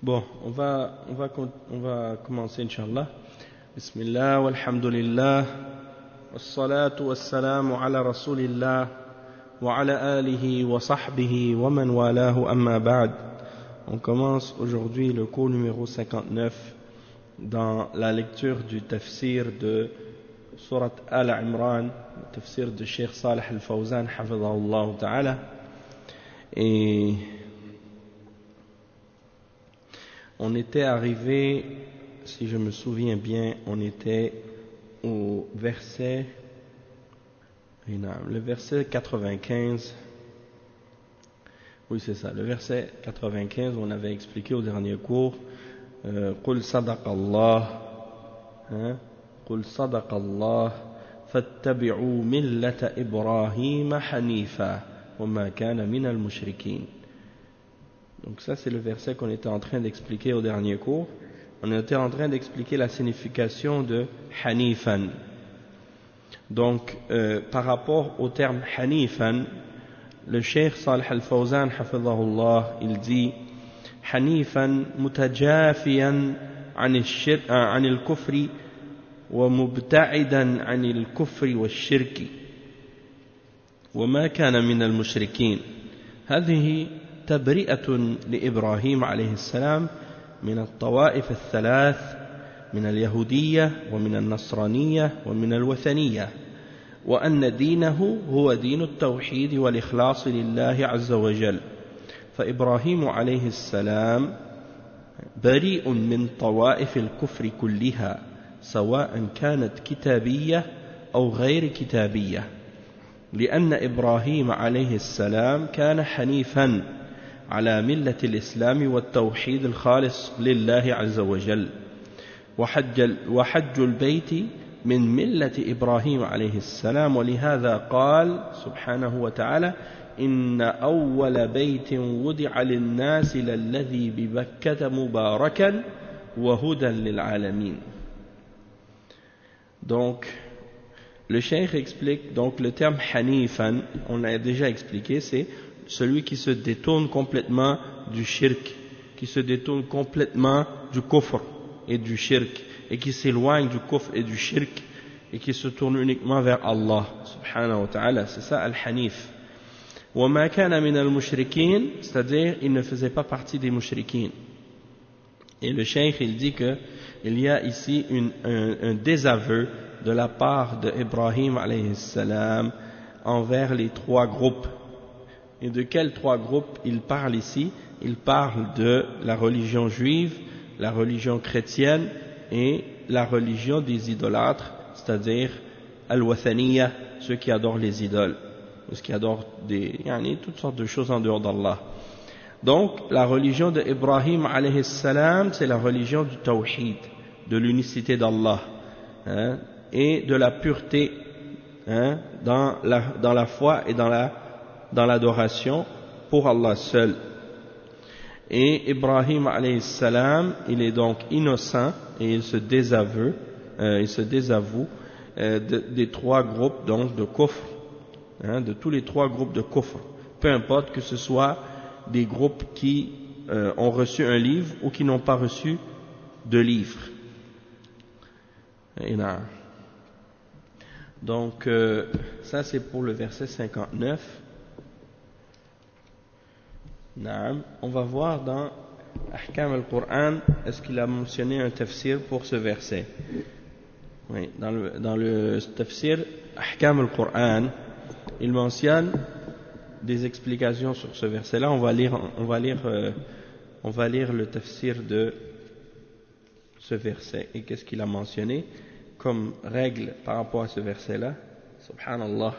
Bon, on va commencer, Inch'Allah. Bismillah, walhamdulillah, wassalatu wassalamu ala rasulillah, wa ala alihi wa sahbihi wa man walahu amma ba'd. On commence aujourd'hui le cours numéro 59 dans la lecture du tafsir de Surat Al-Imran, le tafsir de Cheikh Salih Al-Fawzan, hafidhahullah ta'ala. Et on était arrivé, si je me souviens bien, on était au verset, le verset 95. Oui, c'est ça, le verset 95, on avait expliqué au dernier cours, قُلْ صَدَقَ اللَّهُ قُلْ صَدَقَ اللَّهُ فَاتَّبِعُوا مِلَّةَ إِبْرَاهِيمَ حَنِيفًا وَمَا كَانَ مِنَ الْمُشْرِكِينَ. Donc ça c'est le verset qu'on était en train d'expliquer au dernier cours. On était en train d'expliquer la signification de Hanifan. Donc par rapport au terme Hanifan, le Cheikh Salih Al-Fawzan hafidhahullah, il dit Hanifan mutajafiyan عن الكفر ومبتعدا عن الكفر والشرك وما كان من المشركين. هذه تبرئة لإبراهيم عليه السلام من الطوائف الثلاث، من اليهودية ومن النصرانية ومن الوثنية، وأن دينه هو دين التوحيد والإخلاص لله عز وجل. فإبراهيم عليه السلام بريء من طوائف الكفر كلها، سواء كانت كتابية أو غير كتابية، لأن إبراهيم عليه السلام كان حنيفا على ملة الإسلام والتوحيد الخالص لله عز وجل. وحج البيت من ملة إبراهيم عليه السلام، ولهذا قال سبحانه وتعالى إن أول بيت وضع للناس للذي ببكة مباركا وهدى للعالمين. Donc le cheikh explique, donc le terme Hanifan, on l'a déjà expliqué, c'est celui qui se détourne complètement du shirk, qui se détourne complètement du kufr et du shirk, et qui s'éloigne du kufr et du shirk, et qui se tourne uniquement vers Allah subhanahu wa ta'ala. C'est ça Al-Hanif. Wa ma kana min al-mushrikin, c'est-à-dire il ne faisait pas partie des mushrikin. Et le cheikh il dit que il y a ici un désaveu de la part d'Ibrahim alayhi salam envers les trois groupes. Et de quels trois groupes il parle ici? Il parle de la religion juive, la religion chrétienne et la religion des idolâtres, c'est-à-dire al-wathaniya, ceux qui adorent les idoles, ceux qui adorent toutes sortes de choses en dehors d'Allah. Donc la religion d'Ibrahim alayhi salam, c'est la religion du tawhid, de l'unicité d'Allah, et de la pureté dans la foi et dans l'adoration pour Allah seul. Et Ibrahim alayhi salam, il est donc innocent et il se désavoue des trois groupes donc de kufr, de tous les trois groupes de kufr, peu importe que ce soit des groupes qui ont reçu un livre ou qui n'ont pas reçu de livre. Donc ça c'est pour le verset 59. On va voir dans Ahkam al-Qur'an, est-ce qu'il a mentionné un tafsir pour ce verset? Oui, dans le tafsir Ahkam al-Qur'an, il mentionne des explications sur ce verset-là. On va lire le tafsir de ce verset. Et qu'est-ce qu'il a mentionné comme règle par rapport à ce verset-là? Subhanallah.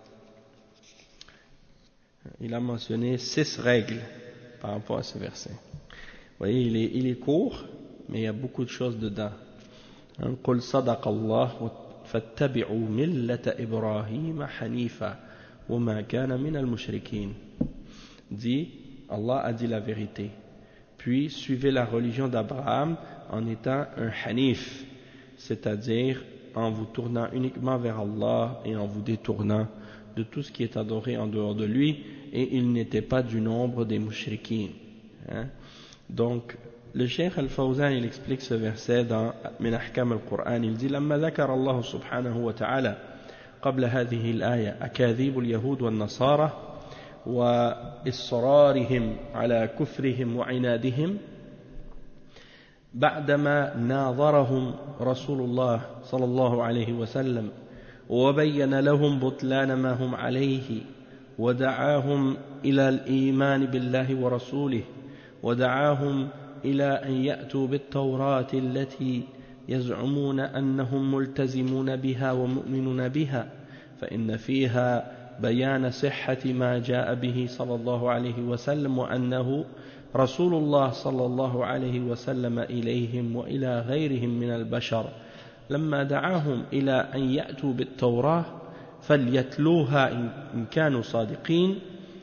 Il a mentionné 6 règles par rapport à ce verset. Vous voyez, il est court, mais il y a beaucoup de choses dedans. قُلْ صَدَقَ اللَّهُ فَاتَّبِعُوا مِلَّةَ إِبْرَاهِيمَ حَنِيفًا وَمَا كَانَ مِنَ الْمُشْرِكِينَ. Dit, Allah a dit la vérité. Puis suivez la religion d'Abraham en étant un hanif, c'est-à-dire en vous tournant uniquement vers Allah et en vous détournant de tout ce qui est adoré en dehors de lui, et il n'était pas du nombre des mushrikines. Donc Le Cheikh Al-Fawzan, il explique ce verset dans Min Ahkam al-Qur'an. Il dit لما ذكر الله سبحانه وتعالى قبل هذه الآية أكاذيب اليهود والنصارى وإصرارهم على كفرهم وعنادهم بعدما ناظرهم رسول الله صلى الله عليه وسلم وبين لهم بطلان ما هم عليه ودعاهم إلى الإيمان بالله ورسوله ودعاهم إلى أن يأتوا بالتوراة التي يزعمون أنهم ملتزمون بها ومؤمنون بها فإن فيها بيان صحة ما جاء به صلى الله عليه وسلم وأنه رسول الله صلى الله عليه وسلم إليهم وإلى غيرهم من البشر لما دعاهم إلى أن يأتوا بالتوراة فليتلوها إن كانوا صادقين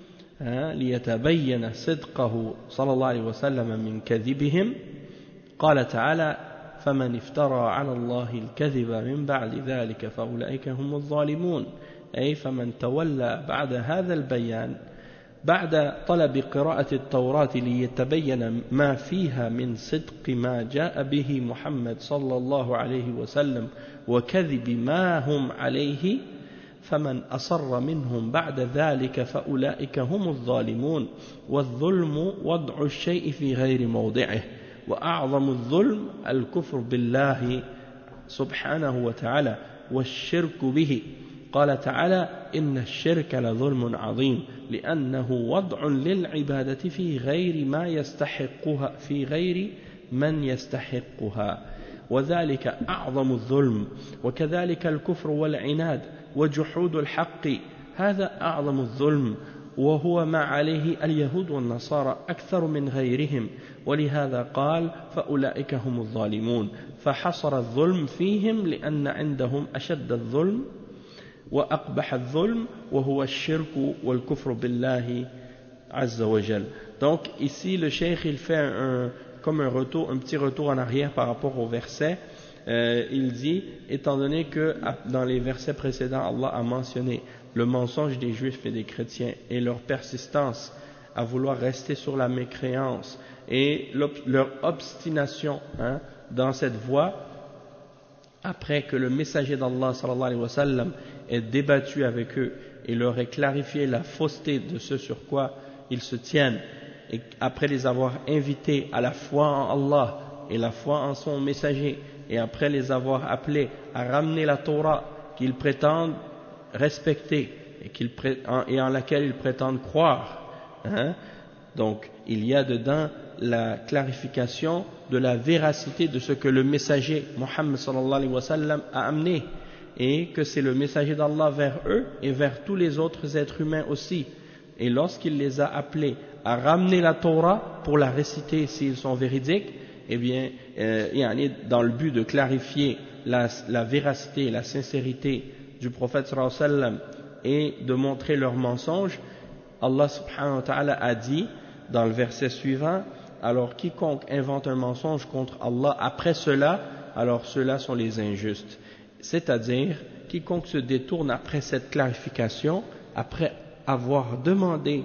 ليتبين صدقه صلى الله عليه وسلم من كذبهم قال تعالى فمن افترى على الله الكذب من بعد ذلك فأولئك هم الظالمون أي فمن تولى بعد هذا البيان بعد طلب قراءة التوراة ليتبين ما فيها من صدق ما جاء به محمد صلى الله عليه وسلم وكذب ما هم عليه فمن أصر منهم بعد ذلك فأولئك هم الظالمون والظلم وضع الشيء في غير موضعه وأعظم الظلم الكفر بالله سبحانه وتعالى والشرك به قال تعالى إن الشرك لظلم عظيم لأنه وضع للعبادة في غير ما يستحقها في غير من يستحقها وذلك أعظم الظلم وكذلك الكفر والعناد وجحود الحق هذا أعظم الظلم وهو ما عليه اليهود والنصارى أكثر من غيرهم ولهذا قال فأولئك هم الظالمون فحصر الظلم فيهم لأن عندهم أشد الظلم وأقبح الظلم وهو الشرك والكفر بالله عز وجل. Donc ici le cheikh il fait comme un petit retour en arrière par rapport au verset. Il dit, étant donné que dans les versets précédents Allah a mentionné le mensonge des juifs et des chrétiens et leur persistance à vouloir rester sur la mécréance et leur obstination dans cette voie, après que le messager d'Allah sallallahu alayhi wa sallam ait débattu avec eux et leur ait clarifié la fausseté de ce sur quoi ils se tiennent, et après les avoir invités à la foi en Allah et la foi en son messager, et après les avoir appelés à ramener la Torah qu'ils prétendent respecter et en laquelle ils prétendent croire, donc il y a dedans la clarification de la véracité de ce que le messager Muhammad sallallahu alayhi wa sallam a amené, et que c'est le messager d'Allah vers eux et vers tous les autres êtres humains aussi. Et lorsqu'il les a appelés à ramener la Torah pour la réciter s'ils sont véridiques, eh bien, dans le but de clarifier la véracité et la sincérité du prophète sallallahu alayhi wa sallam et de montrer leur mensonge, Allah subhanahu wa ta'ala a dit dans le verset suivant, alors quiconque invente un mensonge contre Allah après cela, alors ceux-là sont les injustes. C'est-à-dire, quiconque se détourne après cette clarification, après avoir demandé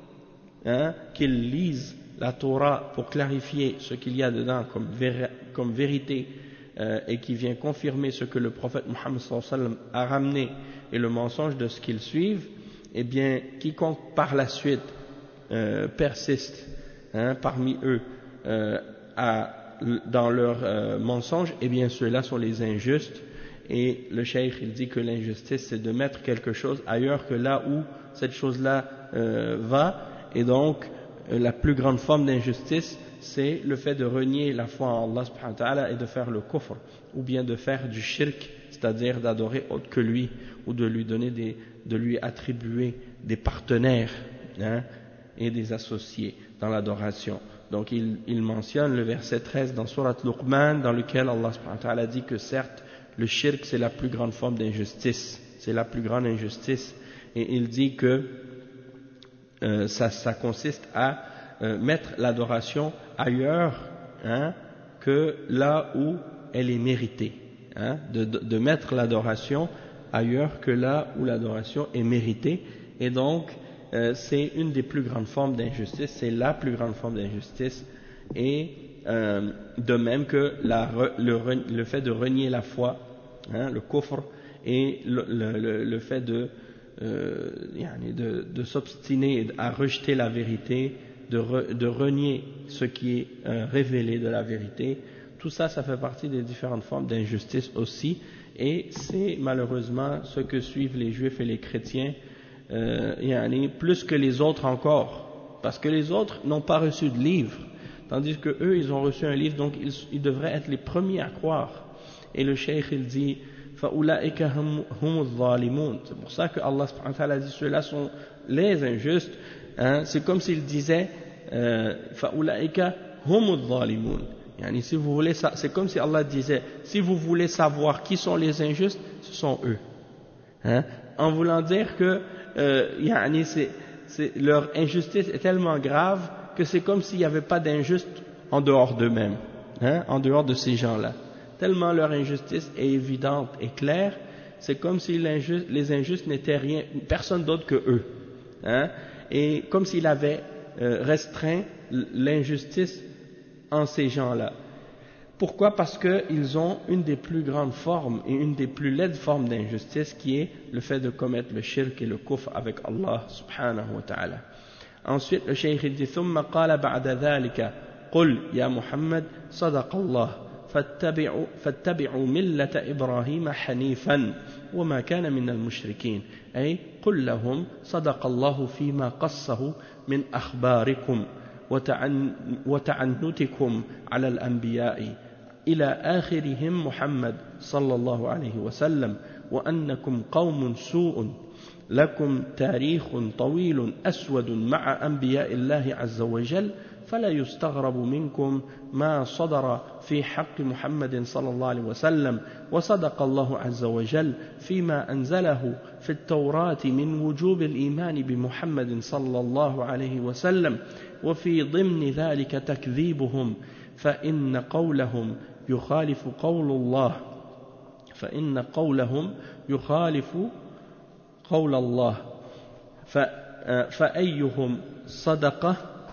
qu'il lise la Torah pour clarifier ce qu'il y a dedans comme vérité et qui vient confirmer ce que le prophète Muhammad sallallahu alayhi wa sallam a ramené et le mensonge de ce qu'ils suivent, eh bien, quiconque par la suite persiste parmi eux dans leur mensonge, eh bien ceux-là sont les injustes. Et le cheikh il dit que l'injustice c'est de mettre quelque chose ailleurs que là où cette chose-là va, et donc la plus grande forme d'injustice c'est le fait de renier la foi en Allah subhanahu wa ta'ala et de faire le kufr, ou bien de faire du shirk, c'est-à-dire d'adorer autre que lui, ou de lui attribuer des partenaires et des associés dans l'adoration. Donc il mentionne le verset 13 dans Surat Luqman, dans lequel Allah subhanahu wa ta'ala dit que certes le shirk c'est la plus grande forme d'injustice, c'est la plus grande injustice, et il dit que ça consiste à mettre l'adoration ailleurs que là où elle est méritée, de mettre l'adoration ailleurs que là où l'adoration est méritée. Et donc c'est une des plus grandes formes d'injustice, c'est la plus grande forme d'injustice, Et de même que le fait de renier la foi, hein, le kufr, et le fait de s'obstiner à rejeter la vérité, de renier ce qui est révélé de la vérité, tout ça, ça fait partie des différentes formes d'injustice aussi, et c'est malheureusement ce que suivent les juifs et les chrétiens, plus que les autres encore, parce que les autres n'ont pas reçu de livre, tandis que eux ils ont reçu un livre, donc ils devraient être les premiers à croire. Et le cheikh il dit فَأُولَٰئِكَ هُمُ الظَّالِمُونَ. C'est pour ça que Allah subhanahu wa ta'ala dit ceux-là sont les injustes, hein, c'est comme s'il disait فَأُولَٰئِكَ هُمُ الظَّالِمُونَ. Si vous voulez, c'est comme si Allah disait, si vous voulez savoir qui sont les injustes, ce sont eux, hein, en voulant dire que leur injustice est tellement grave que c'est comme s'il n'y avait pas d'injuste en dehors d'eux-mêmes, hein, en dehors de ces gens-là. Tellement leur injustice est évidente et claire, c'est comme si les injustes n'étaient rien, personne d'autre que eux, hein, et comme s'il avait restreint l'injustice en ces gens-là. Pourquoi? Parce qu'ils ont une des plus grandes formes et une des plus laides formes d'injustice qui est le fait de commettre le shirk et le kufr avec Allah subhanahu wa ta'ala. Ensuite le cheikh dit ثم قال بعد ذلك قل يا محمد صدق الله فاتبعوا ملة إبراهيم حنيفا وما كان من المشركين أي قل لهم صدق الله فيما قصه من أخباركم وتعنتكم على الأنبياء إلى آخرهم محمد صلى الله عليه وسلم وأنكم قوم سوء لكم تاريخ طويل أسود مع أنبياء الله عز وجل فلا يستغرب منكم ما صدر في حق محمد صلى الله عليه وسلم وصدق الله عز وجل فيما أنزله في التوراة من وجوب الإيمان بمحمد صلى الله عليه وسلم وفي ضمن ذلك تكذيبهم فإن قولهم يخالف قول الله قول الله فأيهم صدقه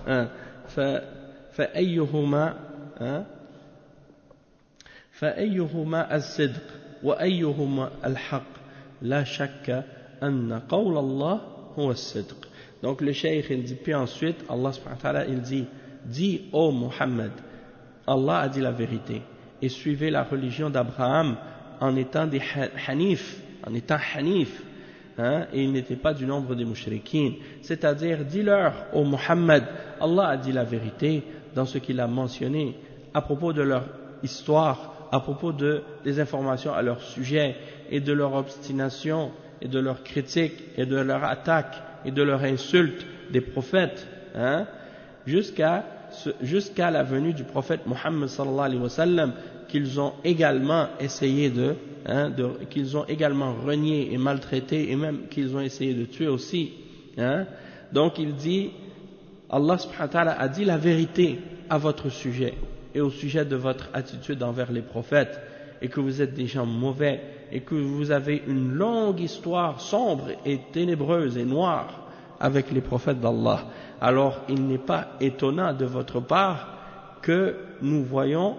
فأيهما الصدق وأيهما الحق لا شك أن قول الله هو الصدق. Donc le cheikh il dit, puis ensuite Allah subhanahu wa ta'ala il dit, dis ô Muhammad, Allah a dit la vérité et suivez la religion d'Abraham en étant des hanif, hein, et il n'était pas du nombre des mushrikines, c'est-à-dire dis-leur ô Muhammad, Allah a dit la vérité dans ce qu'il a mentionné à propos de leur histoire, à propos des informations à leur sujet et de leur obstination et de leur critique et de leur attaque et de leur insulte des prophètes, hein, jusqu'à la venue du prophète Muhammad sallallahu alayhi wa sallam, qu'ils ont également essayé qu'ils ont également renié et maltraité, et même qu'ils ont essayé de tuer aussi, hein. Donc il dit, Allah subhanahu wa ta'ala a dit la vérité à votre sujet et au sujet de votre attitude envers les prophètes, et que vous êtes des gens mauvais et que vous avez une longue histoire sombre et ténébreuse et noire avec les prophètes d'Allah. Alors il n'est pas étonnant de votre part que nous voyons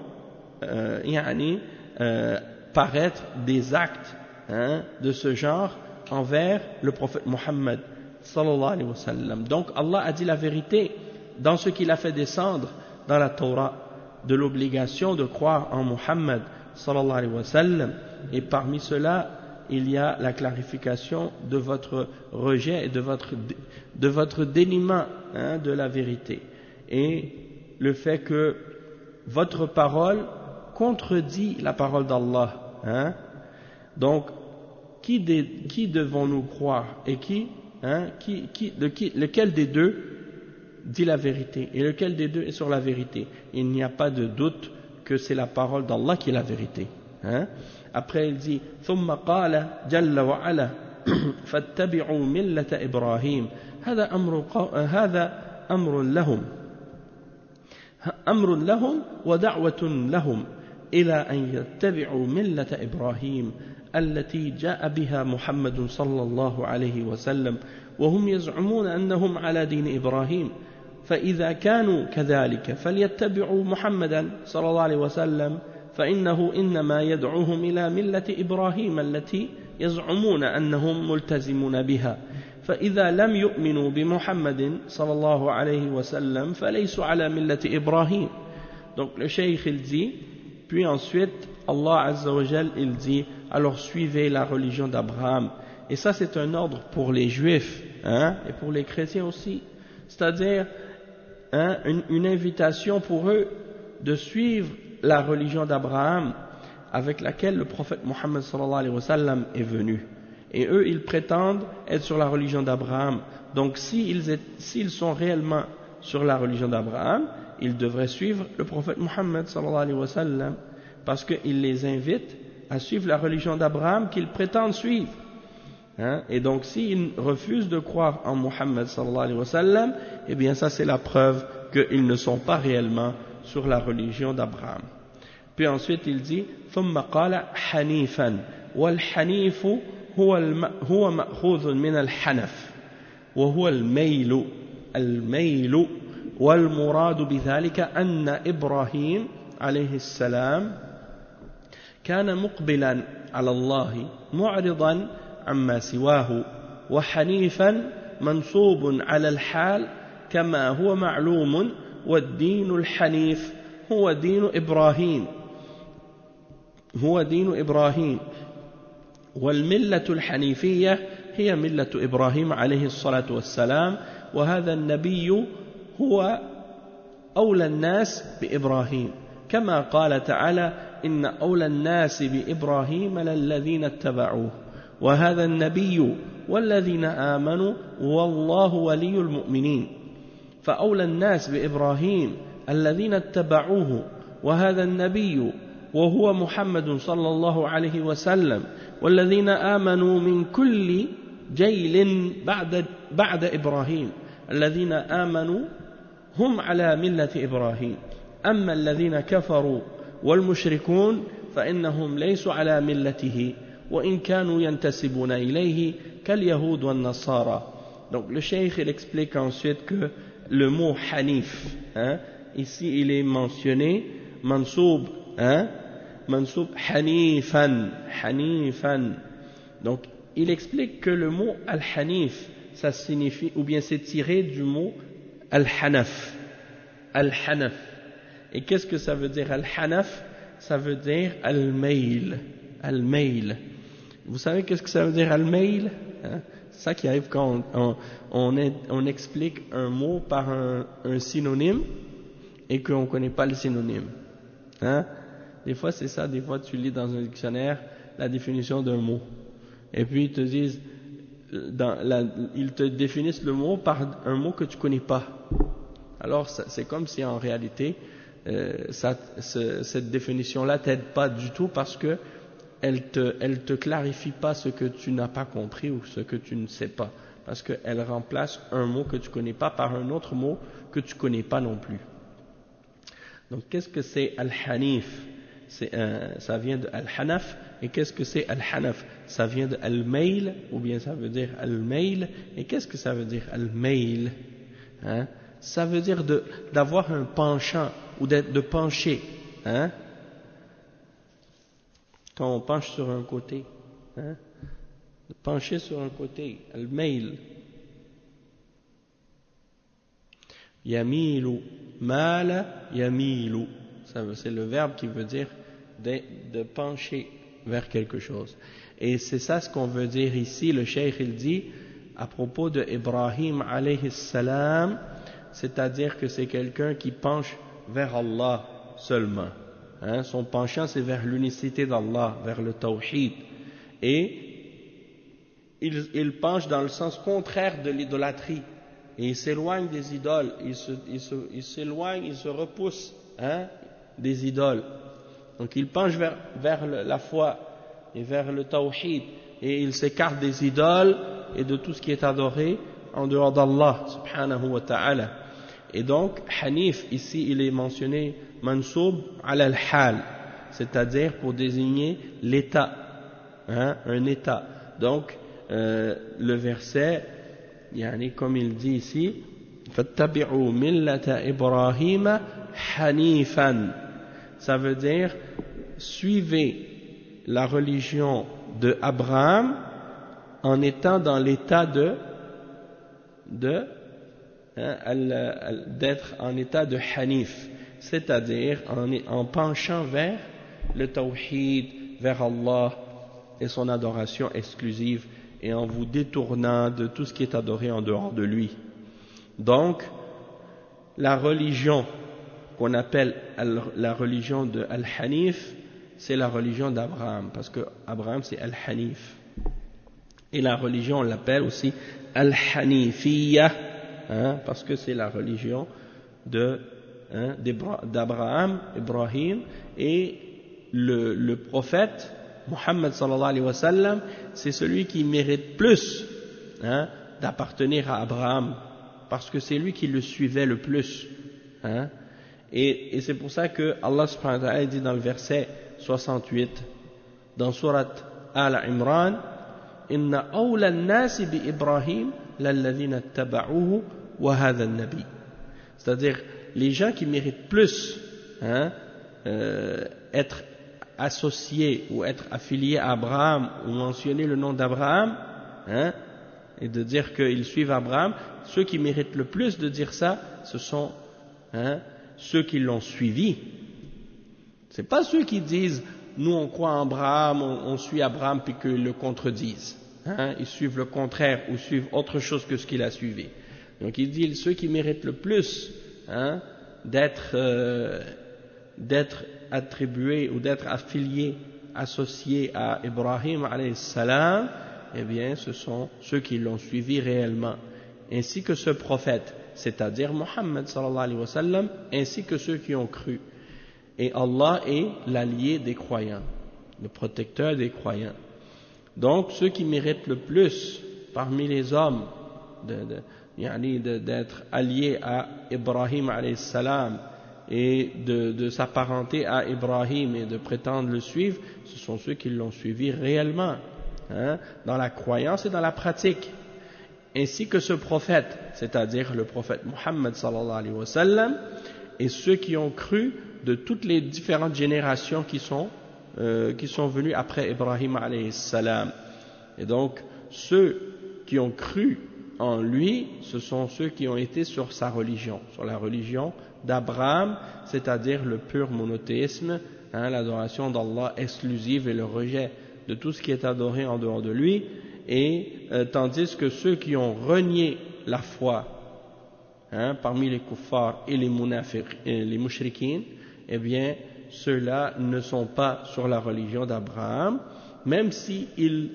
paraître des actes, hein, de ce genre envers le prophète Muhammad sallallahu alayhi wa sallam. Donc Allah a dit la vérité dans ce qu'il a fait descendre dans la Torah, de l'obligation de croire en Muhammad sallallahu alayhi wa sallam, et parmi cela il y a la clarification de votre rejet et de votre déniement, hein, de la vérité, et le fait que votre parole contredit la parole d'Allah, hein. Donc qui devons-nous croire et lequel des deux dit la vérité et lequel des deux est sur la vérité? Il n'y a pas de doute que c'est la parole d'Allah qui est la vérité, hein. Après il dit ثم قال جل وعلا فاتبعوا ملة إبراهيم هذا أمر لهم ودعوة لهم إلى أن يتبعوا ملة إبراهيم التي جاء بها محمد صلى الله عليه وسلم وهم يزعمون أنهم على دين إبراهيم فإذا كانوا كذلك فليتبعوا محمدا صلى الله عليه وسلم فإنه إنما يدعوهم إلى ملة إبراهيم التي يزعمون أنهم ملتزمون بها فإذا لم يؤمنوا بمحمد صلى الله عليه وسلم فليسوا على ملة إبراهيم. Donc le cheikh il dit, puis ensuite Allah Azza wa Jal il dit, alors suivez la religion d'Abraham. Et ça c'est un ordre pour les juifs et pour les chrétiens aussi, c'est-à-dire une invitation pour eux de suivre la religion d'Abraham avec laquelle le prophète Mohammed sallallahu alayhi wa sallam est venu. Et eux, ils prétendent être sur la religion d'Abraham. Donc, s'ils sont réellement sur la religion d'Abraham, ils devraient suivre le prophète Mohammed sallallahu alayhi wa sallam, parce qu'il les invite à suivre la religion d'Abraham qu'ils prétendent suivre. Et donc, s'ils refusent de croire en Mohammed sallallahu alayhi wa sallam, eh bien, ça c'est la preuve qu'ils ne sont pas réellement sur la religion d'Abraham. Puis ensuite, il dit, ثم قال حنيفا والحنيف هو مأخوذ من الحنف وهو الميل والمراد بذلك أن إبراهيم عليه السلام كان مقبلا على الله معرضا عما سواه وحنيفا منصوب على الحال كما هو معلوم والدين الحنيف هو دين إبراهيم والملة الحنيفية هي ملة إبراهيم عليه الصلاة والسلام وهذا النبي هو أولى الناس بإبراهيم كما قال تعالى إن أولى الناس بإبراهيم للذين اتبعوه وهذا النبي والذين آمنوا والله ولي المؤمنين فأولى الناس بإبراهيم الذين اتبعوه وهذا النبي وهو محمد صلى الله عليه وسلم والذين آمنوا من كل جيل بعد إبراهيم الذين آمنوا هم على ملة إبراهيم أما الذين كفروا والمشركون فإنهم ليسوا على ملته وإن كانوا ينتسبون إليه كاليهود والنصارى. Donc le cheikh il explique ensuite que le mot hanif, ici il est mentionné mansoub, mansoub hanifan. Donc il explique que le mot al-hanif ça signifie, ou bien c'est tiré du mot al-hanaf. Et qu'est-ce que ça veut dire al-hanaf? Ça veut dire al-mail. Vous savez qu'est-ce que ça veut dire al-mail? C'est ça qui arrive quand on explique un mot par un synonyme et qu'on ne connaît pas le synonyme. Des fois c'est ça, des fois tu lis dans un dictionnaire la définition d'un mot. Et puis ils te disent, ils te définissent le mot par un mot que tu ne connais pas. Alors c'est comme si en réalité cette définition-là t'aide pas du tout parce que elle te clarifie pas ce que tu n'as pas compris ou ce que tu ne sais pas, parce qu'elle remplace un mot que tu connais pas par un autre mot que tu connais pas non plus. Donc qu'est-ce que c'est al-hanif? Ça vient de al-hanaf. Et qu'est-ce que c'est al-hanaf? Ça vient de al-mail, ou bien ça veut dire al-mail. Et qu'est-ce que ça veut dire al-mail? Ça veut dire d'avoir un penchant ou de pencher. Quand on penche sur un côté, de pencher sur un côté, al-mail. Yamilu, mala, yamilu. C'est le verbe qui veut dire de pencher vers quelque chose. Et c'est ça ce qu'on veut dire ici. Le cheikh il dit à propos de Ibrahim alayhi salam, c'est-à-dire que c'est quelqu'un qui penche vers Allah seulement. Son penchant c'est vers l'unicité d'Allah, vers le tawhid. Et il penche dans le sens contraire de l'idolâtrie. Et il s'éloigne des idoles. Il s'éloigne, il se repousse des idoles. Donc il penche vers la foi et vers le tawhid. Et il s'écarte des idoles et de tout ce qui est adoré en dehors d'Allah subhanahu wa ta'ala. Et donc hanif ici il est mentionné mansoub ala al-hal, c'est-à-dire pour désigner l'état, un état. Donc le verset, comme il dit ici, فاتبعوا ملة إبراهيم حنيفا. Ça veut dire suivez la religion de Abraham en étant dans l'état d'être en état de hanif, c'est-à-dire en penchant vers le tawhid, vers Allah et son adoration exclusive, et en vous détournant de tout ce qui est adoré en dehors de lui. Donc, la religion qu'on appelle la religion de Al-Hanif, c'est la religion d'Abraham, parce que Abraham c'est Al-Hanif. Et la religion on l'appelle aussi Al-Hanifiyya, parce que c'est la religion d'Abraham, Ibrahim, et le prophète Muhammad sallallahu alayhi wa sallam, c'est celui qui mérite plus d'appartenir à Abraham, parce que c'est lui qui le suivait le plus. Et c'est pour ça que Allah subhanahu wa ta'ala dit dans le verset 68 dans surat Al-Imran, inna awla an-nasi bi Ibrahim lalladhina ittaba'uhu wa hadha an-nabi. C'est-à-dire les gens qui méritent plus être associés ou être affiliés à Abraham, ou mentionner le nom d'Abraham, et de dire qu'ils suivent Abraham, ceux qui méritent le plus de dire ça, ce sont ceux qui l'ont suivi. C'est pas ceux qui disent nous on croit en Abraham, on suit Abraham, puis qu'ils le contredisent. Ils suivent le contraire ou suivent autre chose que ce qu'il a suivi. Donc il dit ceux qui méritent le plus d'être attribués ou d'être affiliés, associés à Ibrahim alayhi salam, eh bien ce sont ceux qui l'ont suivi réellement, ainsi que ce prophète, c'est-à-dire Muhammad sallallahu alayhi wa sallam, ainsi que ceux qui ont cru. Et Allah est l'allié des croyants, le protecteur des croyants. Donc ceux qui méritent le plus parmi les hommes d'être alliés à Ibrahim alayhi salam et de s'apparenter à Ibrahim et de prétendre le suivre, ce sont ceux qui l'ont suivi réellement, dans la croyance et dans la pratique, ainsi que ce prophète, c'est-à-dire le prophète Muhammad sallallahu alayhi wa sallam, et ceux qui ont cru de toutes les différentes générations qui sont venues après Ibrahim alayhi salam. Et donc ceux qui ont cru en lui, ce sont ceux qui ont été sur sa religion, sur la religion d'Abraham, c'est-à-dire le pur monothéisme, l'adoration d'Allah exclusive et le rejet de tout ce qui est adoré en dehors de lui, et tandis que ceux qui ont renié la foi parmi les kuffars et les mushrikines, eh bien ceux-là ne sont pas sur la religion d'Abraham, même s'ils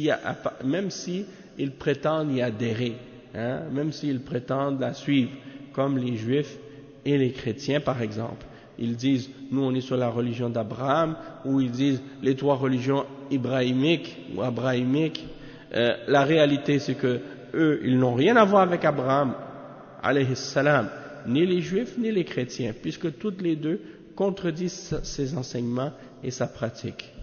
prétendent y adhérer, même s'ils prétendent la suivre, comme les juifs et les chrétiens par exemple. Ils disent nous on est sur la religion d'Abraham, ou ils disent les trois religions ibrahimiques ou abrahamiques. La réalité c'est que eux ils n'ont rien à voir avec Abraham alayhi salam, ni les juifs ni les chrétiens, puisque toutes les deux contredisent ses enseignements et sa pratique.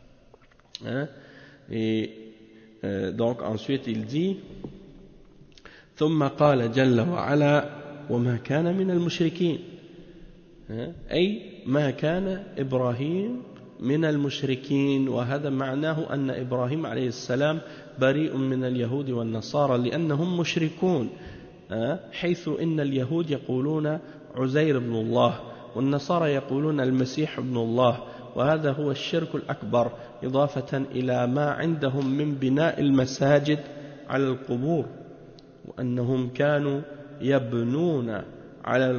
Donc ensuite il dit ثم قال جل وعلا وما كان من المشركين، أي ما كان إبراهيم من المشركين، وهذا معناه أن إبراهيم عليه السلام بريء من اليهود والنصارى لأنهم مشركون، حيث إن اليهود يقولون عزير بن الله والنصارى يقولون المسيح ابن الله، وهذا هو الشرك الأكبر، إضافة إلى ما عندهم من بناء المساجد على القبور، وأنهم كانوا يبنون على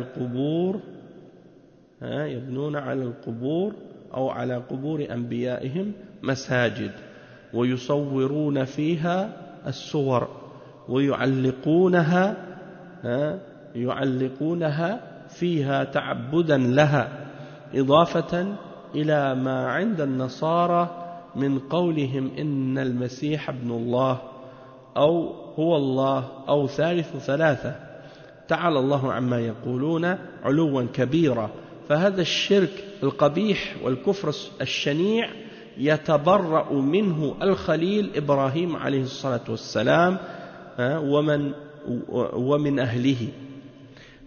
القبور أو على قبور أنبيائهم مساجد، ويصورون فيها الصور ويعلقونها فيها تعبدا لها، إضافة إلى ما عند النصارى من قولهم إن المسيح ابن الله أو هو الله أو ثالث ثلاثة، تعالى الله عما يقولون علوا كبيرا. فهذا الشرك القبيح والكفر الشنيع يتبرأ منه الخليل إبراهيم عليه الصلاة والسلام ومن أهله،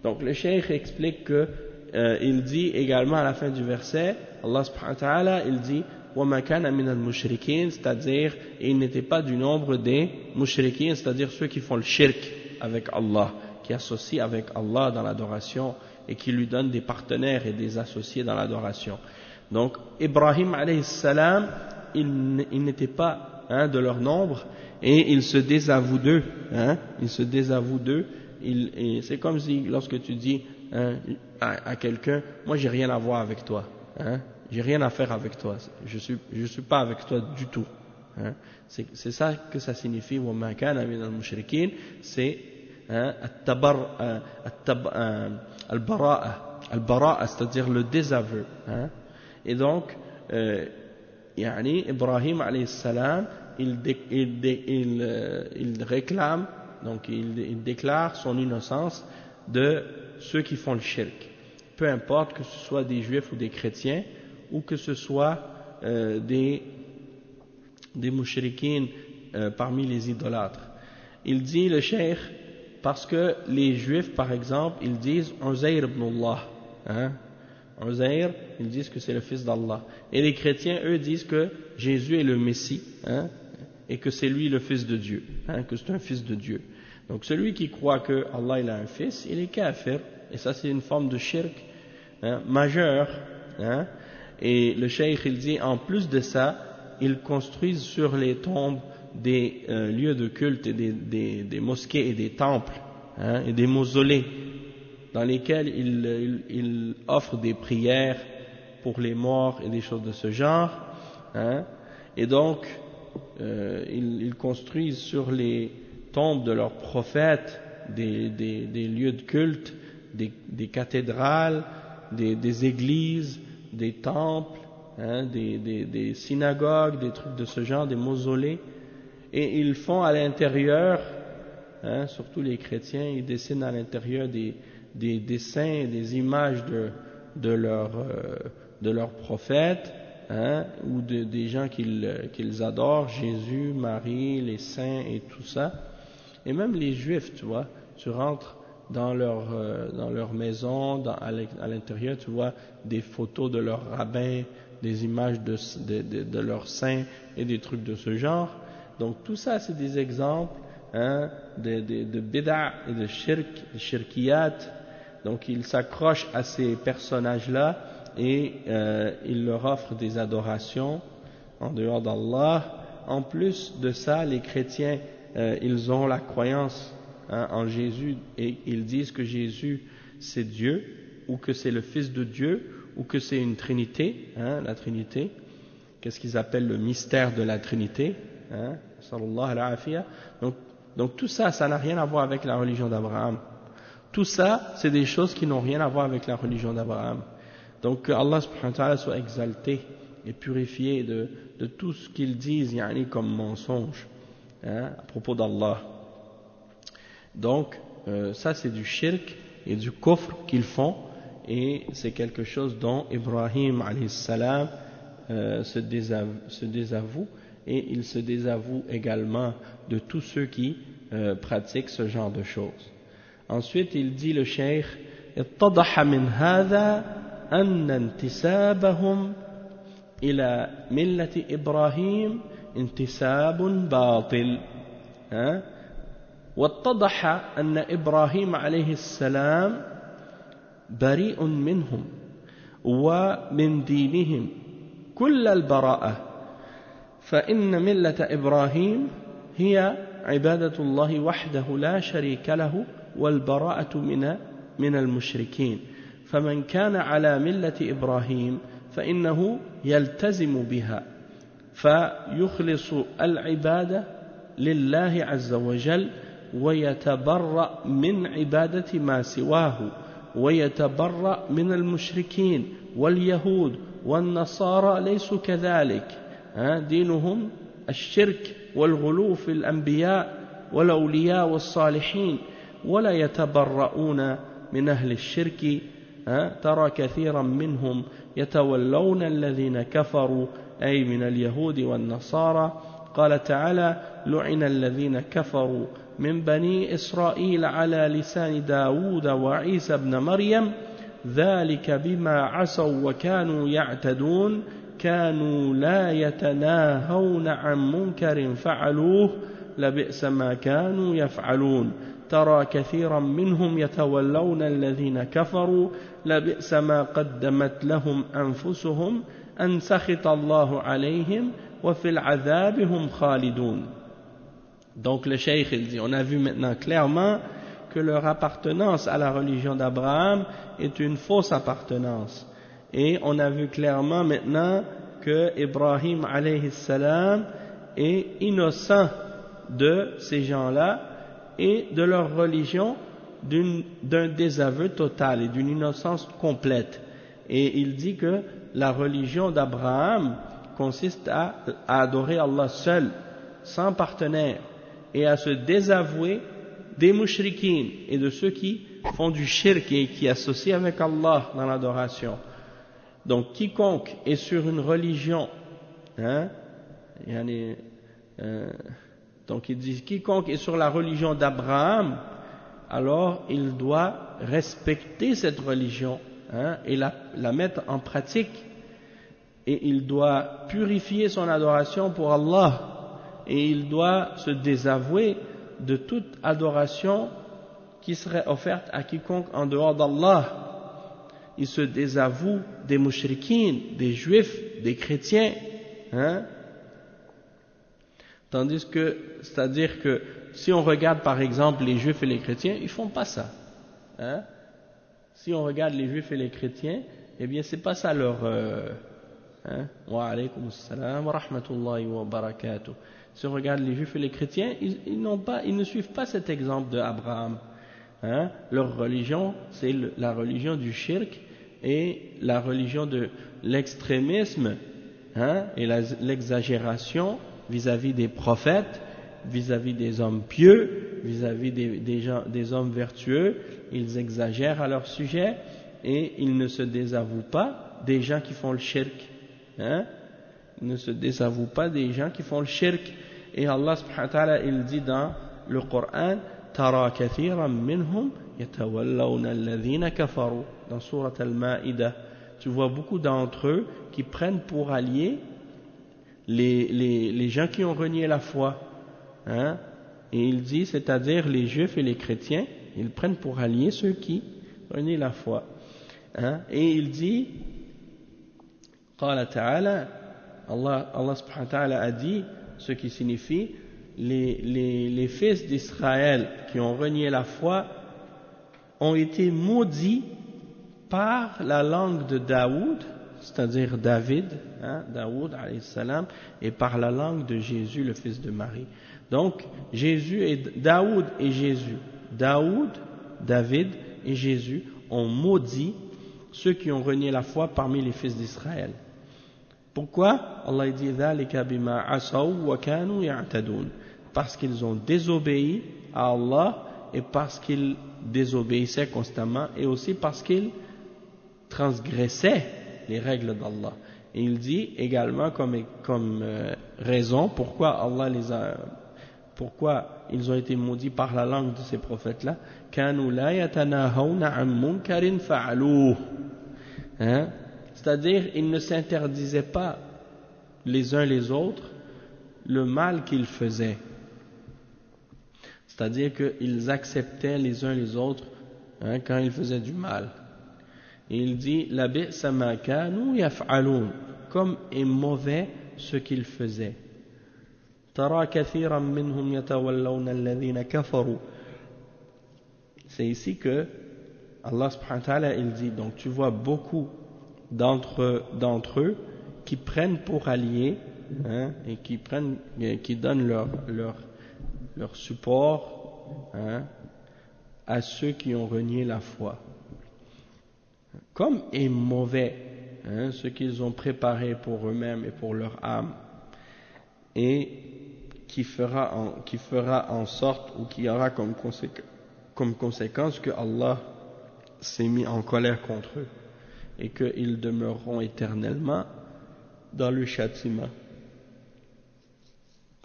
Donc le cheikh explique que il dit également à la fin du verset, Allah subhanahu wa ta'ala, il dit وَمَا كَانَ مِنَ الْمُشْرِكِينَ, c'est-à-dire il n'était pas du nombre des mushrikin, c'est-à-dire ceux qui font le shirk avec Allah, qui associent avec Allah dans l'adoration et qui lui donnent des partenaires et des associés dans l'adoration. Donc Ibrahim alayhi salam, il n'était pas de leur nombre et il se désavoue d'eux, il se désavoue d'eux. C'est comme si lorsque tu dis à quelqu'un, moi j'ai rien à voir avec toi, j'ai rien à faire avec toi, je suis pas avec toi du tout, c'est ça que ça signifie وَمَا كَانَ مِنَ الْمُشْرِكِينَ, c'est al-bara'a, c'est-à-dire le désaveu, et donc Ibrahim alayhi salam, il réclame, donc il déclare son innocence de ceux qui font le shirk, peu importe que ce soit des juifs ou des chrétiens, ou que ce soit des mushrikines parmi les idolâtres. Il dit le cheikh, parce que les juifs par exemple, ils disent Uzair ibn Allah, Uzair, ils disent que c'est le fils d'Allah, et les chrétiens eux disent que Jésus est le Messie, et que c'est lui le fils de Dieu, que c'est un fils de Dieu. Donc celui qui croit que Allah il a un fils, il est kafir, et ça c'est une forme de shirk majeur, et le cheikh il dit en plus de ça, ils construisent sur les tombes des lieux de culte et des mosquées et des temples, et des mausolées dans lesquels ils offrent des prières pour les morts et des choses de ce genre, et donc ils construisent sur les tombes de leurs prophètes des lieux de culte, des cathédrales, des églises, des temples, des synagogues, des trucs de ce genre, des mausolées, et ils font à l'intérieur, surtout les chrétiens, ils dessinent à l'intérieur des dessins, des images de leurs prophètes, ou des gens qu'ils adorent, Jésus, Marie, les saints et tout ça. Et même les juifs, tu vois, tu rentres dans leur maison, à l'intérieur, tu vois des photos de leurs rabbins, des images de leurs saints et des trucs de ce genre. Donc tout ça, c'est des exemples de bid'a et de shirkiyat. Donc ils s'accrochent à ces personnages-là et ils leur offrent des adorations en dehors d'Allah. En plus de ça, les chrétiens, ils ont la croyance en Jésus, et ils disent que Jésus c'est Dieu, ou que c'est le Fils de Dieu, ou que c'est une Trinité, la Trinité, qu'est-ce qu'ils appellent le mystère de la Trinité, sallallahu alayhi wa sallam. Donc tout ça, ça n'a rien à voir avec la religion d'Abraham. Tout ça, c'est des choses qui n'ont rien à voir avec la religion d'Abraham. Donc que Allah subhanahu wa ta'ala soit exalté et purifié de tout ce qu'ils disent comme mensonge à propos d'Allah. Donc ça c'est du shirk et du kufr qu'ils font, et c'est quelque chose dont Ibrahim alayhi salam se désavoue, et il se désavoue également de tous ceux qui pratiquent ce genre de choses. Ensuite il dit le cheikh, اتضح من هذا أن انتسابهم إلى ملة إبراهيم انتساب باطل، واتضح أن إبراهيم عليه السلام بريء منهم ومن دينهم كل البراءة، فإن ملة إبراهيم هي عبادة الله وحده لا شريك له والبراءة من المشركين، فمن كان على ملة إبراهيم فإنه يلتزم بها فيخلص العبادة لله عز وجل ويتبرأ من عبادة ما سواه، ويتبرأ من المشركين واليهود والنصارى ليسوا كذلك، دينهم الشرك والغلو في الأنبياء والأولياء والصالحين، ولا يتبرؤون من أهل الشرك، ترى كثيرا منهم يتولون الذين كفروا أي من اليهود والنصارى. قال تعالى: لعن الذين كفروا من بني إسرائيل على لسان داود وعيسى بن مريم ذلك بما عصوا وكانوا يعتدون كانوا لا يتناهون عن منكر فعلوه لبئس ما كانوا يفعلون ترى كثيرا منهم يتولون الذين كفروا لبئس ما قدمت لهم أنفسهم أن سخط الله عليهم وفي العذاب هم خالدون. Donc le cheikh il dit, on a vu maintenant clairement que leur appartenance à la religion d'Abraham est une fausse appartenance. Et on a vu clairement maintenant que Ibrahim alayhi salam est innocent de ces gens-là et de leur religion d'un désaveu total et d'une innocence complète. Et il dit que la religion d'Abraham consiste à adorer Allah seul, sans partenaire, et à se désavouer des mouchriquines et de ceux qui font du shirk et qui associent avec Allah dans l'adoration. Donc quiconque est sur une religion, donc il dit quiconque est sur la religion d'Abraham, alors il doit respecter cette religion et la mettre en pratique, et il doit purifier son adoration pour Allah, et il doit se désavouer de toute adoration qui serait offerte à quiconque en dehors d'Allah. Il se désavoue des mouchriquines, des juifs, des chrétiens, tandis que, c'est-à-dire que si on regarde par exemple les juifs et les chrétiens, ils font pas ça. Si on regarde les juifs et les chrétiens, eh bien c'est pas ça leur wa alaykum assalam wa rahmatullahi wa barakatuh. Si on regarde les juifs et les chrétiens, ils ne suivent pas cet exemple d'Abraham. Leur religion, c'est la religion du shirk et la religion de l'extrémisme et l'exagération vis-à-vis des prophètes, vis-à-vis des hommes pieux, vis-à-vis des hommes vertueux. Ils exagèrent à leur sujet et ils ne se désavouent pas des gens qui font le shirk. Ils ne se désavouent pas des gens qui font le shirk. Et Allah subhanahu wa ta'ala, il dit dans le Coran, Tara kathiran minhum yatawallawna alladhina kafaru, dans Surat Al-Ma'idah. Tu vois beaucoup d'entre eux qui prennent pour alliés les gens qui ont renié la foi. Et il dit, c'est-à-dire les juifs et les chrétiens, ils prennent pour alliés ceux qui renient la foi. Et il dit, Qala ta'ala, Allah subhanahu wa ta'ala a dit, ce qui signifie les fils d'Israël qui ont renié la foi ont été maudits par la langue de Daoud, c'est-à-dire David, Daoud alayhi salam, et par la langue de Jésus, le fils de Marie. Donc Daoud et Jésus, Daoud, David et Jésus ont maudit ceux qui ont renié la foi parmi les fils d'Israël. Pourquoi? Allah dit ذَلِكَ بِمَا عَصَوْا وَكَانُوا يَعْتَدُونَ. Parce qu'ils ont désobéi à Allah et parce qu'ils désobéissaient constamment et aussi parce qu'ils transgressaient les règles d'Allah. Et il dit également comme raison pourquoi ils ont été maudits par la langue de ces prophètes-là. كَانُوا لَا يَتَنَاهَوْنَ عَنْ مُنْكَرٍ فَعَلُوهُ. C'est-à-dire, ils ne s'interdisaient pas les uns les autres le mal qu'ils faisaient. C'est-à-dire qu'ils acceptaient les uns les autres quand ils faisaient du mal. Et il dit, لَبِئْسَ مَا كَانُوا يَفْعَلُونَ, comme est mauvais ce qu'ils faisaient. تَرَى كَثِيرًا مِّنْهُمْ يَتَوَلَّوْنَ الَّذِينَ كَفَرُوا. C'est ici que Allah subhanahu wa ta'ala il dit, donc tu vois beaucoup d'entre eux qui prennent pour alliés et qui donnent leur support à ceux qui ont renié la foi. Comme est mauvais ce qu'ils ont préparé pour eux-mêmes et pour leur âme, et qui fera en sorte ou qui aura comme conséquence que Allah s'est mis en colère contre eux et qu'ils demeureront éternellement dans le châtiment.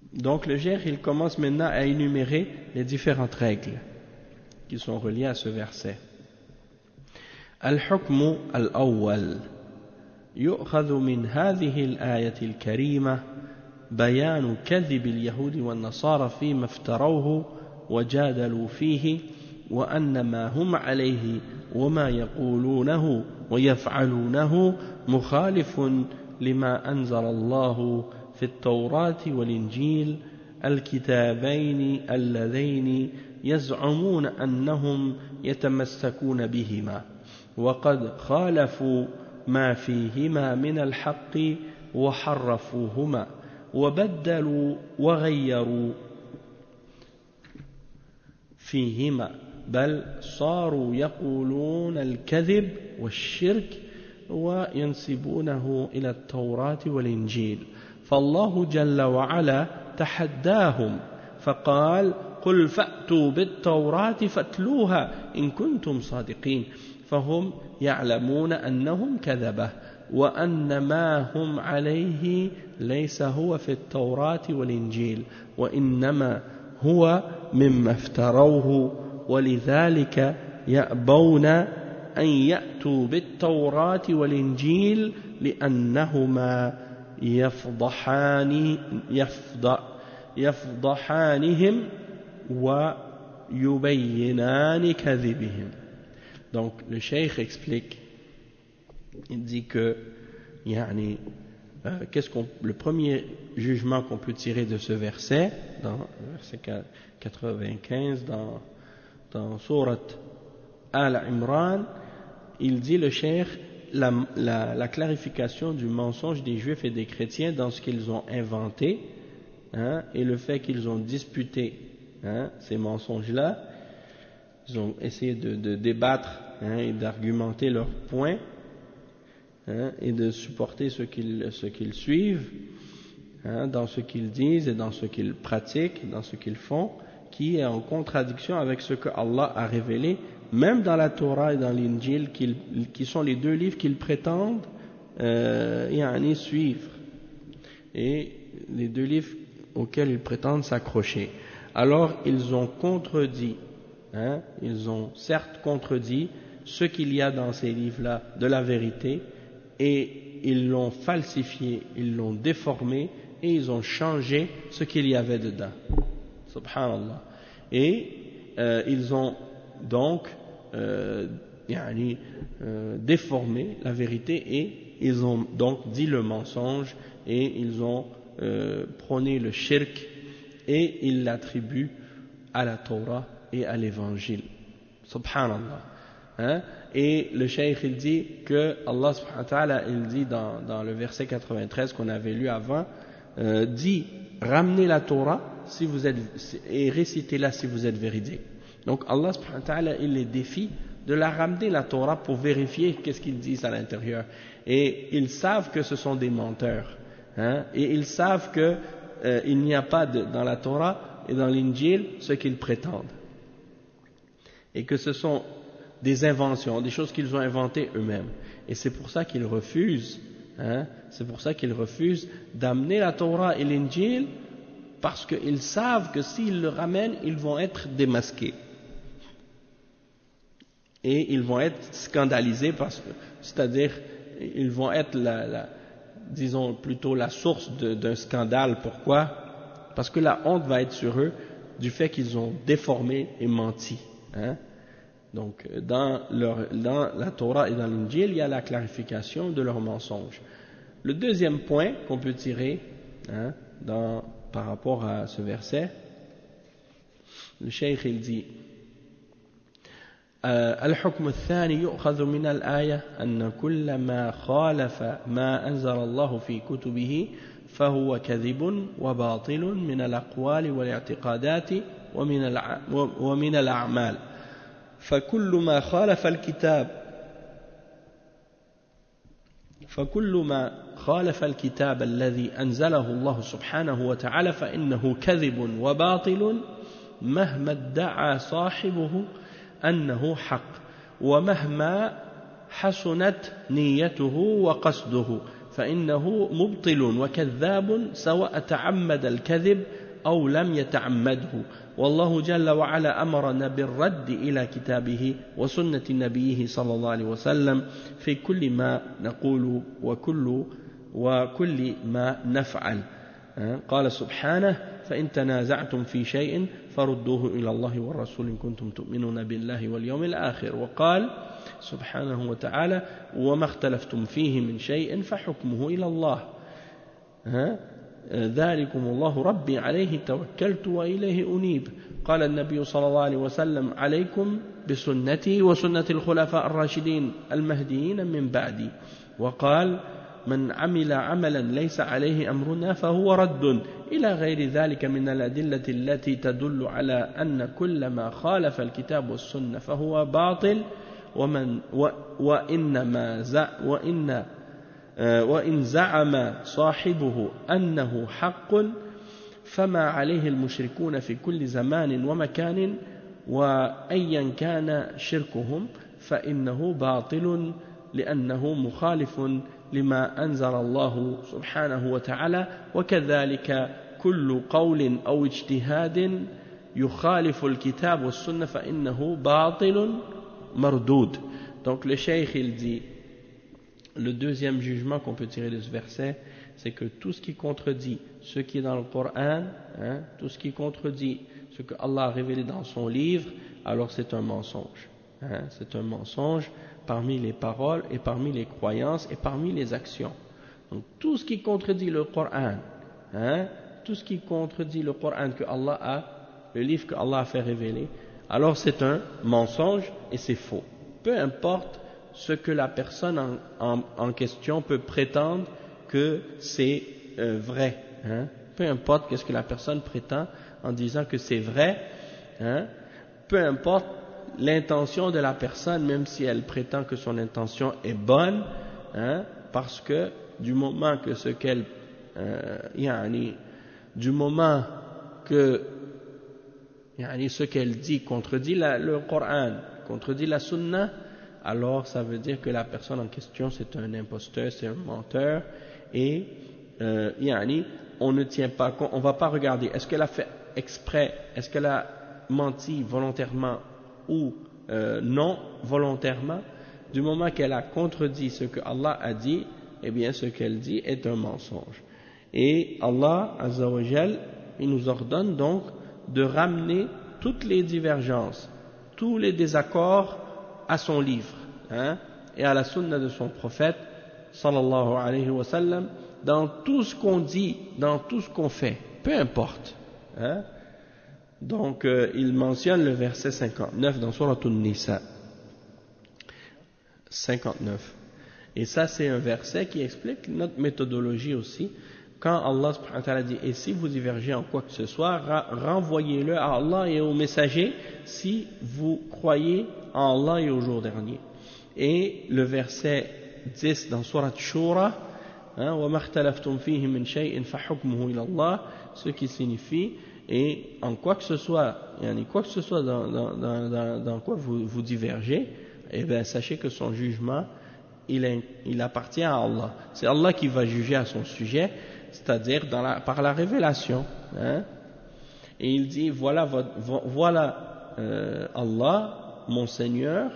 Donc le cheikh, il commence maintenant à énumérer les différentes règles qui sont reliées à ce verset. Al-hukmu al-awwal يؤخذ من هذه الآية الكريمة بيان كذب اليهود والنصارى فيما افتروه وجادلوا فيه وأن ما هم عليه وما يقولونه ويفعلونه مخالف لما أنزل الله في التوراة والإنجيل الكتابين اللذين يزعمون أنهم يتمسكون بهما وقد خالفوا ما فيهما من الحق وحرفوهما وبدلوا وغيروا فيهما بل صاروا يقولون الكذب والشرك وينسبونه إلى التوراة والإنجيل فالله جل وعلا تحداهم فقال قل فأتوا بالتوراة فاتلوها إن كنتم صادقين فهم يعلمون أنهم كذبة وأن ما هم عليه ليس هو في التوراة والإنجيل وإنما هو مما افتروه ولذلك يأبون أن يأتوا بالتوراة والإنجيل لأنهما يفضحانهم ويبينان كذبهم. Donc le cheikh explique, il dit que le premier jugement qu'on peut tirer de ce verset, dans le verset 95 dans Surat Al-Imran, il dit le cheikh la clarification du mensonge des juifs et des chrétiens dans ce qu'ils ont inventé, et le fait qu'ils ont disputé ces mensonges-là. Ils ont essayé de débattre et d'argumenter leurs points et de supporter ce qu'ils suivent dans ce qu'ils disent et dans ce qu'ils pratiquent, dans ce qu'ils font, qui est en contradiction avec ce que Allah a révélé, même dans la Torah et dans l'Injil, qui sont les deux livres qu'ils prétendent suivre, et les deux livres auxquels ils prétendent s'accrocher. Alors ils ont contredit, ils ont certes contredit ce qu'il y a dans ces livres-là de la vérité, et ils l'ont falsifié, ils l'ont déformé, et ils ont changé ce qu'il y avait dedans. Subhanallah. Et ils ont donc déformé la vérité, et ils ont donc dit le mensonge, et ils ont prôné le shirk, et ils l'attribuent à la Torah et à l'évangile. Subhanallah. Et le cheikh il dit que Allah subhanahu wa ta'ala, il dit dans le verset 93 qu'on avait lu avant, dit ramenez la Torah si vous êtes, et récitez-la si vous êtes véridique. Donc Allah subhanahu wa ta'ala, il les défie de la ramener la Torah pour vérifier qu'est-ce qu'ils disent à l'intérieur. Et ils savent que ce sont des menteurs, et ils savent que il n'y a pas dans la Torah et dans l'Injil ce qu'ils prétendent, et que ce sont des inventions, des choses qu'ils ont inventées eux-mêmes. Et c'est pour ça qu'ils refusent, d'amener la Torah et l'Injil, parce qu'ils savent que s'ils le ramènent, ils vont être démasqués. Et ils vont être scandalisés, c'est-à-dire, ils vont être disons plutôt la source d'un scandale. Pourquoi? Parce que la honte va être sur eux du fait qu'ils ont déformé et menti. Donc, dans la Torah et dans l'Injil, il y a la clarification de leurs mensonges. Le deuxième point qu'on peut tirer par rapport à ce verset, le cheikh il dit الحكم الثاني يؤخذ من الآية أن كل ما خالف ما أنزل الله في كتبه فهو كذب وباطل من الأقوال والاعتقادات ومن الأعمال فكل ما خالف الكتاب الذي أنزله الله سبحانه وتعالى فإنه كذب وباطل مهما ادعى صاحبه أنه حق ومهما حسنت نيته وقصده فإنه مبطل وكذاب سواء تعمد الكذب أو لم يتعمده والله جل وعلا أمرنا بالرد إلى كتابه وسنة نبيه صلى الله عليه وسلم في كل ما نقول وكل ما نفعل. قال سبحانه فإن تنازعتم في شيء فردوه إلى الله والرسول إن كنتم تؤمنون بالله واليوم الآخر. وقال سبحانه وتعالى وما اختلفتم فيه من شيء فحكمه إلى الله ذلكم الله ربي عليه توكلت وإليه أنيب. قال النبي صلى الله عليه وسلم عليكم بسنتي وسنة الخلفاء الراشدين المهديين من بعدي. وقال من عمل عملا ليس عليه أمرنا فهو رد إلى غير ذلك من الأدلة التي تدل على أن كل ما خالف الكتاب والسنة فهو باطل وإن زعم صاحبه أنه حق فما عليه المشركون في كل زمان ومكان وأيا كان شركهم فإنه باطل لأنه مخالف لما أنزل الله سبحانه وتعالى وكذلك كل قول أو اجتهاد يخالف الكتاب والسنة فإنه باطل مردود. Donc le cheikh il dit le deuxième jugement qu'on peut tirer de ce verset, c'est que tout ce qui contredit ce qui est dans le Coran, tout ce qui contredit ce que Allah a révélé dans son livre, alors c'est un mensonge. C'est un mensonge parmi les paroles et parmi les croyances et parmi les actions. Donc tout ce qui contredit le Coran, tout ce qui contredit le Coran que Allah a, le livre que Allah a fait révéler, alors c'est un mensonge et c'est faux. Peu importe ce que la personne en question peut prétendre que c'est vrai. Peu importe ce que la personne prétend en disant que c'est vrai. Peu importe l'intention de la personne, même si elle prétend que son intention est bonne, parce que du moment que ce qu'elle du moment que ce qu'elle dit contredit le Coran, contredit la Sunna, alors ça veut dire que la personne en question c'est un imposteur, c'est un menteur, et on ne tient pas compte, on va pas regarder est-ce qu'elle a fait exprès, est-ce qu'elle a menti volontairement ou non volontairement. Du moment qu'elle a contredit ce que Allah a dit, eh bien ce qu'elle dit est un mensonge. Et Allah Azza wa Jal, il nous ordonne donc de ramener toutes les divergences, tous les désaccords à son livre et à la sunna de son prophète sallallahu alayhi wa sallam dans tout ce qu'on dit, dans tout ce qu'on fait, peu importe. Donc il mentionne le verset 59 dans Surat An-Nisa 59, et ça c'est un verset qui explique notre méthodologie aussi. Quand Allah subhanahu wa ta'ala dit et si vous divergez en quoi que ce soit, renvoyez-le à Allah et au messager si vous croyez en Allah et au jour dernier. Et le verset 10 dans Surat Shura, وَمَا اخْتَلَفْتُمْ فِيهِ مِنْ شَيْءٍ فَحُكْمُهُ إِلَى اللَّهِ, ce qui signifie et en quoi que ce soit, dans quoi vous divergez, eh bien sachez que son jugement il appartient à Allah. C'est Allah qui va juger à son sujet, c'est-à-dire par la révélation. Et il dit voilà Allah, mon Seigneur.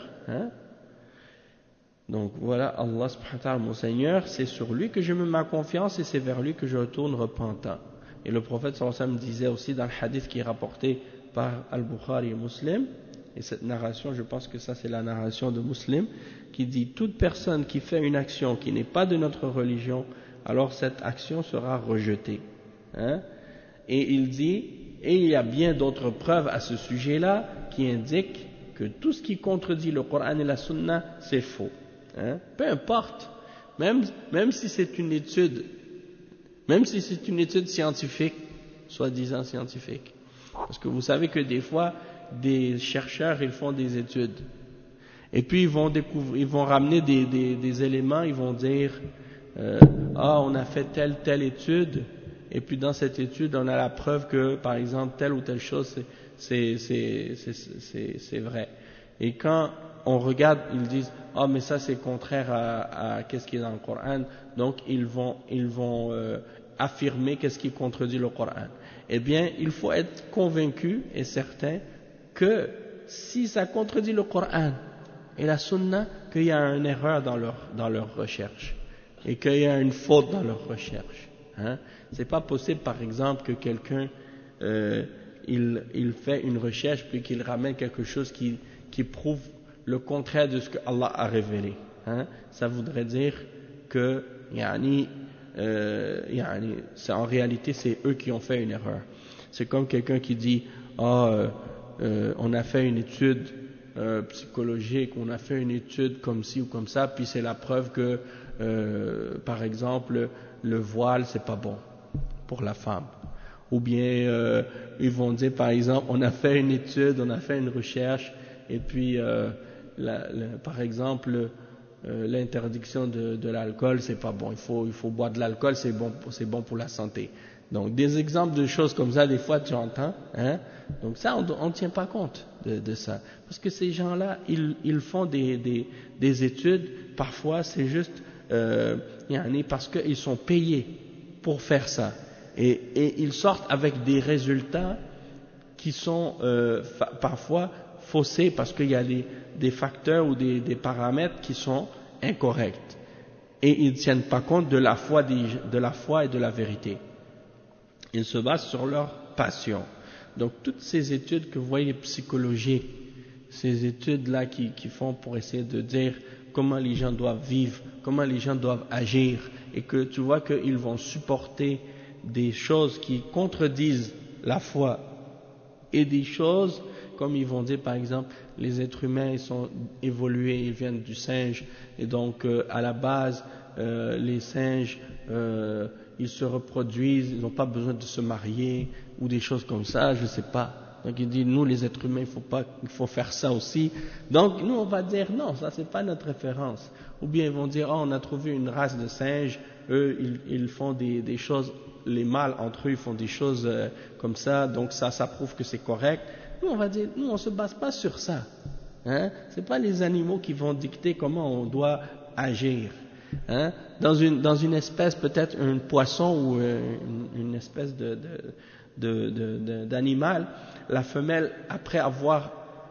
Donc voilà Allah subhanahu wa ta'ala, mon Seigneur, c'est sur lui que je mets ma confiance et c'est vers lui que je retourne repentant. Et le prophète sallallahu alayhi wa sallam disait aussi dans le hadith qui est rapporté par Al-Bukhari et Muslim, et cette narration, je pense que ça c'est la narration de Muslim, qui dit toute personne qui fait une action qui n'est pas de notre religion, alors cette action sera rejetée. Et il dit, et il y a bien d'autres preuves à ce sujet-là qui indiquent que tout ce qui contredit le Coran et la Sunna, c'est faux. Peu importe, même si c'est une étude, scientifique, soi-disant scientifique. Parce que vous savez que des fois, des chercheurs, ils font des études. Et puis ils vont ramener des éléments, ils vont dire on a fait telle étude, et puis dans cette étude on a la preuve que par exemple telle ou telle chose c'est vrai. Et quand on regarde, ils disent ah mais ça c'est contraire à qu'est-ce qui est dans le Coran, donc ils vont affirmer qu'est-ce qui contredit le Coran. Eh bien, il faut être convaincu et certain que si ça contredit le Coran et la Sunna, qu'il y a une erreur dans leur recherche et qu'il y a une faute dans leur recherche. Hein? C'est pas possible, par exemple, que quelqu'un il fait une recherche puis qu'il ramène quelque chose qui prouve le contraire de ce que Allah a révélé. Hein? Ça voudrait dire que en réalité c'est eux qui ont fait une erreur. C'est comme quelqu'un qui dit on a fait une étude psychologique, on a fait une étude comme ci ou comme ça, puis c'est la preuve que par exemple le voile c'est pas bon pour la femme. Ou bien ils vont dire par exemple on a fait une étude, on a fait une recherche et puis par exemple l'interdiction de l'alcool c'est pas bon, il faut boire de l'alcool, c'est bon pour la santé. Donc des exemples de choses comme ça des fois tu entends, hein? Donc ça on ne tient pas compte de ça parce que ces gens-là ils font des études, parfois c'est juste parce qu'ils sont payés pour faire ça et ils sortent avec des résultats qui sont parfois faussés parce qu'il y a des facteurs ou des paramètres qui sont incorrects et ils ne tiennent pas compte de la foi et de la vérité. Ils se basent sur leur passion. Donc toutes ces études que vous voyez psychologiques, ces études-là qui font pour essayer de dire comment les gens doivent vivre, comment les gens doivent agir, et que tu vois qu'ils vont supporter des choses qui contredisent la foi et des choses comme ils vont dire par exemple les êtres humains ils sont évolués, ils viennent du singe et donc à la base les singes ils se reproduisent, ils n'ont pas besoin de se marier ou des choses comme ça, je sais pas. Donc il dit nous les êtres humains il faut faire ça aussi. Donc nous on va dire non, ça c'est pas notre référence. Ou bien ils vont dire on a trouvé une race de singes, eux ils font des choses, les mâles entre eux ils font des choses comme ça, donc ça prouve que c'est correct. Nous on va dire nous on se base pas sur ça. Hein? C'est pas les animaux qui vont dicter comment on doit agir. Hein? Dans une espèce, peut-être un poisson ou une espèce d'animal, la femelle, après avoir,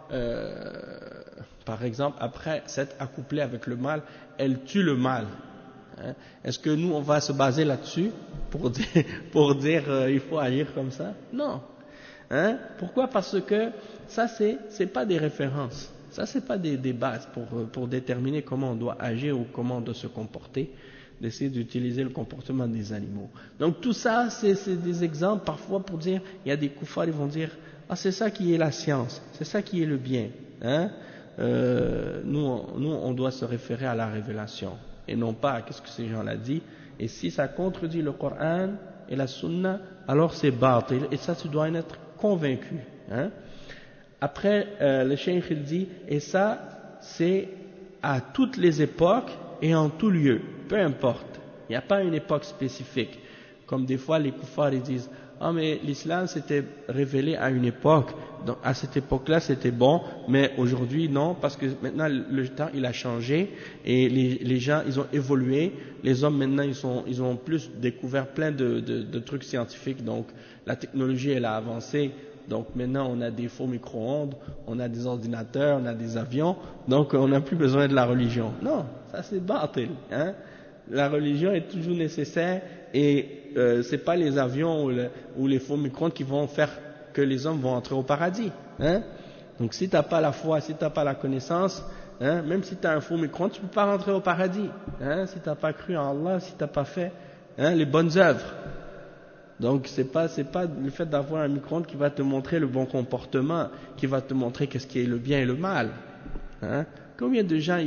par exemple, après s'être accouplée avec le mâle, elle tue le mâle. Hein? Est-ce que nous, on va se baser là-dessus pour dire il faut agir comme ça? Non. Hein? Pourquoi? Parce que ça, c'est pas des références. Ça, c'est pas des bases pour déterminer comment on doit agir ou comment on doit se comporter, d'essayer d'utiliser le comportement des animaux. Donc tout ça, c'est des exemples parfois pour dire, il y a des koufars, ils vont dire, ah c'est ça qui est la science, c'est ça qui est le bien. Hein? Nous, on doit se référer à la révélation et non pas à ce que ces gens-là disent. Et si ça contredit le Coran et la Sunna, alors c'est batil. Et ça, tu dois en être convaincu. Hein? Après, le cheikh il dit, et ça, c'est à toutes les époques et en tout lieu, peu importe. Il n'y a pas une époque spécifique. Comme des fois, les koufars, ils disent, ah, mais l'islam s'était révélé à une époque, donc à cette époque-là, c'était bon, mais aujourd'hui, non, parce que maintenant, le temps, il a changé, et les gens, ils ont évolué, les hommes, maintenant, ils ont plus découvert plein de trucs scientifiques, donc la technologie, elle a avancé. Donc maintenant on a des faux micro-ondes, on a des ordinateurs, on a des avions, donc on n'a plus besoin de la religion. Non, ça c'est batil. Hein? La religion est toujours nécessaire et c'est pas les avions ou les faux micro-ondes qui vont faire que les hommes vont entrer au paradis. Hein? Donc si t'as pas la foi, si t'as pas la connaissance, hein, même si t'as un faux micro-ondes, tu peux pas rentrer au paradis. Hein? Si t'as pas cru en Allah, si t'as pas fait les bonnes œuvres. Donc c'est pas le fait d'avoir un micro-ondes qui va te montrer le bon comportement, qui va te montrer qu'est-ce qui est le bien et le mal. Hein? Combien de gens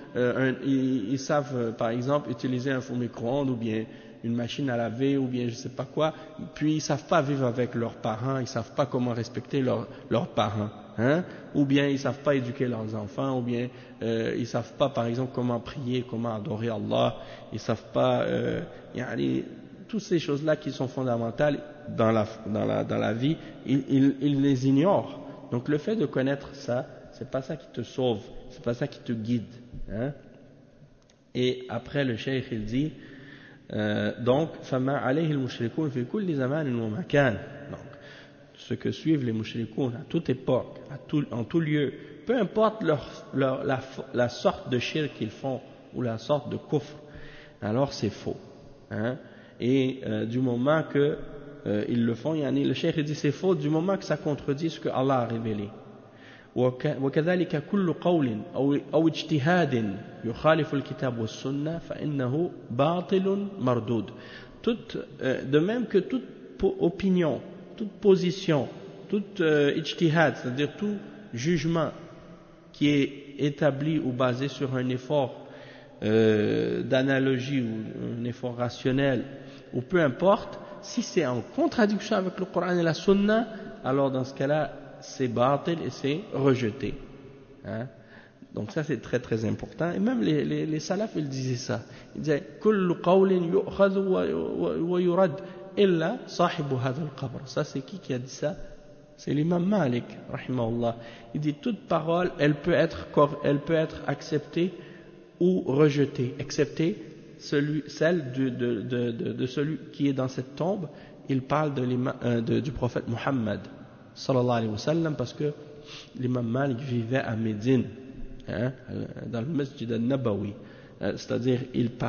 ils savent par exemple utiliser un faux micro-ondes ou bien une machine à laver ou bien je sais pas quoi, puis ils savent pas vivre avec leurs parents, ils savent pas comment respecter leurs parents, hein? Ou bien ils savent pas éduquer leurs enfants, ou bien ils savent pas par exemple comment prier, comment adorer Allah, ils savent pas toutes ces choses-là qui sont fondamentales dans la vie, ils les ignorent. Donc le fait de connaître ça, c'est pas ça qui te sauve, c'est pas ça qui te guide, hein. Et après le cheikh il dit donc فما عليه المشركون في كل زمان ومكان, donc ce que suivent les mushrikoun à toute époque, en tout lieu, peu importe la sorte de shirk qu'ils font ou la sorte de kufr, alors c'est faux, hein. Et du moment que ils le font, le cheikh dit c'est faux du moment que ça contredit ce que Allah a révélé. وكذلك كل قول أو اجتهاد يخالف الكتاب والسنة فإنه باطل مردود. De même que toute opinion, toute position, tout ijtihad, c'est-à-dire tout jugement qui est établi ou basé sur un effort d'analogie ou un effort rationnel, ou peu importe, si c'est en contradiction avec le Coran et la Sunna, alors dans ce cas-là, c'est batil et c'est rejeté, hein. Donc ça c'est très très important, et même les salafs ils disaient ça, ils disaient kullu qawlin yu'khadhu wa yurad illa sahibu hadha al-qabr. Ça c'est qui a dit ça? C'est l'imam Malik rahimahullah. Il dit toute parole elle peut être acceptée ou rejetée, excepté celle de celui qui est dans cette tombe. Il parle du prophète Muhammad sallallahu alayhi wa sallam, parce que l'imam Malik vivait à Médine, hein, dans le masjid al-Nabawi, c'est-à-dire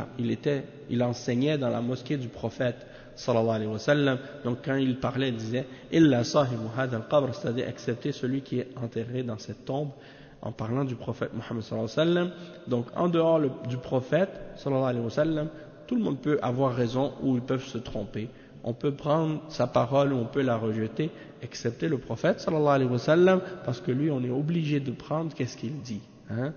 il enseignait dans la mosquée du prophète sallallahu alayhi wa sallam. Donc quand il parlait, il disait illa sahibu hadha al-qabr, c'est-à-dire excepté celui qui est enterré dans cette tombe, en parlant du prophète Muhammad sallallahu alayhi wa sallam. Donc en dehors du prophète sallallahu alayhi wa sallam, tout le monde peut avoir raison ou ils peuvent se tromper. On peut prendre sa parole ou on peut la rejeter, excepté le prophète sallallahu alayhi wa sallam, parce que lui on est obligé de prendre qu'est-ce qu'il dit, hein.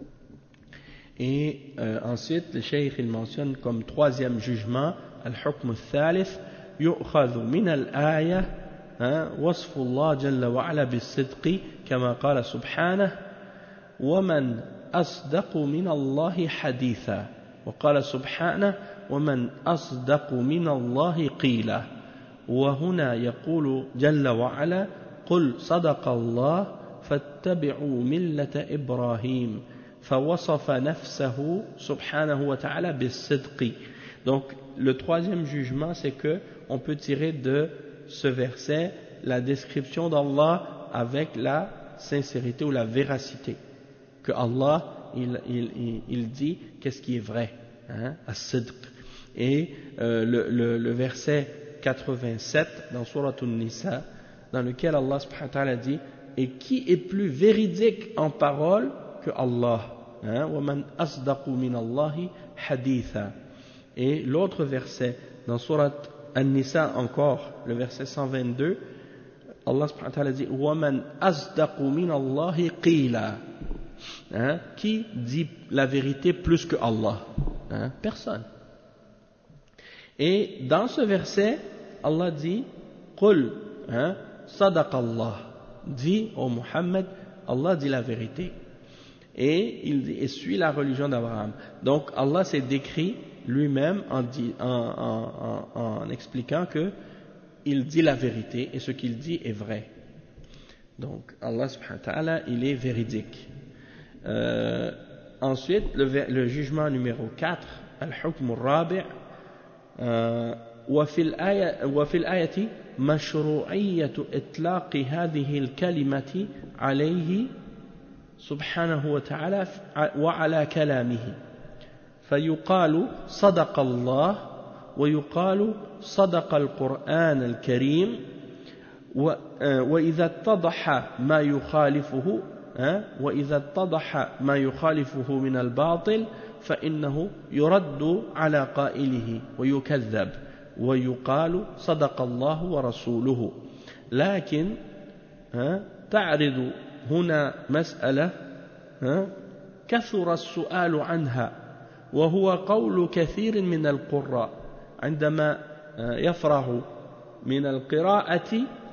Et ensuite le cheikh il mentionne comme troisième jugement al-hukm al-thalith yu'khadhu min al-aya wasfu Allah jalla wa ala bis-sidqi kama qala subhanahu wa man asdaqu min Allahi haditha wa qala subhanahu ومن أصدق من الله قيلا. وهنا يقول جل وعلا قل صدق الله فاتبعوا ملة إبراهيم فوصف نفسه سبحانه وتعالى بالصدق. Donc le troisième jugement, c'est que on peut tirer de ce verset la description d'Allah avec la sincérité ou la véracité, que Allah il dit qu'est-ce qui est vrai, hein, as-sidq. Et le verset 87 dans Surat An-Nisa, dans lequel Allah subhanahu wa ta'ala dit et qui est plus véridique en parole que Allah, hein, وَمَنْ أَصْدَقُ مِنَ اللَّهِ حَدِيثًا. Et l'autre verset dans Surat An-Nisa encore, le verset 122, Allah subhanahu wa ta'ala dit وَمَنْ أَصْدَقُ مِنَ اللَّهِ قِيلًا, hein, qui dit la vérité plus que Allah, hein, personne. Et dans ce verset, Allah dit Qul, hein, Sadaqallah, dit au Muhammad, Allah dit la vérité. Et il dit, et suit la religion d'Abraham. Donc Allah s'est décrit lui-même en expliquant que il dit la vérité et ce qu'il dit est vrai. Donc Allah subhanahu wa ta'ala, il est véridique. Ensuite, le jugement numéro 4, al-hukm al-rabi'. وفي الآية مشروعية إطلاق هذه الكلمة عليه سبحانه وتعالى وعلى كلامه فيقال صدق الله ويقال صدق القرآن الكريم وإذا اتضح ما يخالفه من الباطل فإنه يرد على قائله ويكذب ويقال صدق الله ورسوله. لكن تعرض هنا مسألة كثر السؤال عنها، وهو قول كثير من القراء عندما يفرغ من القراءة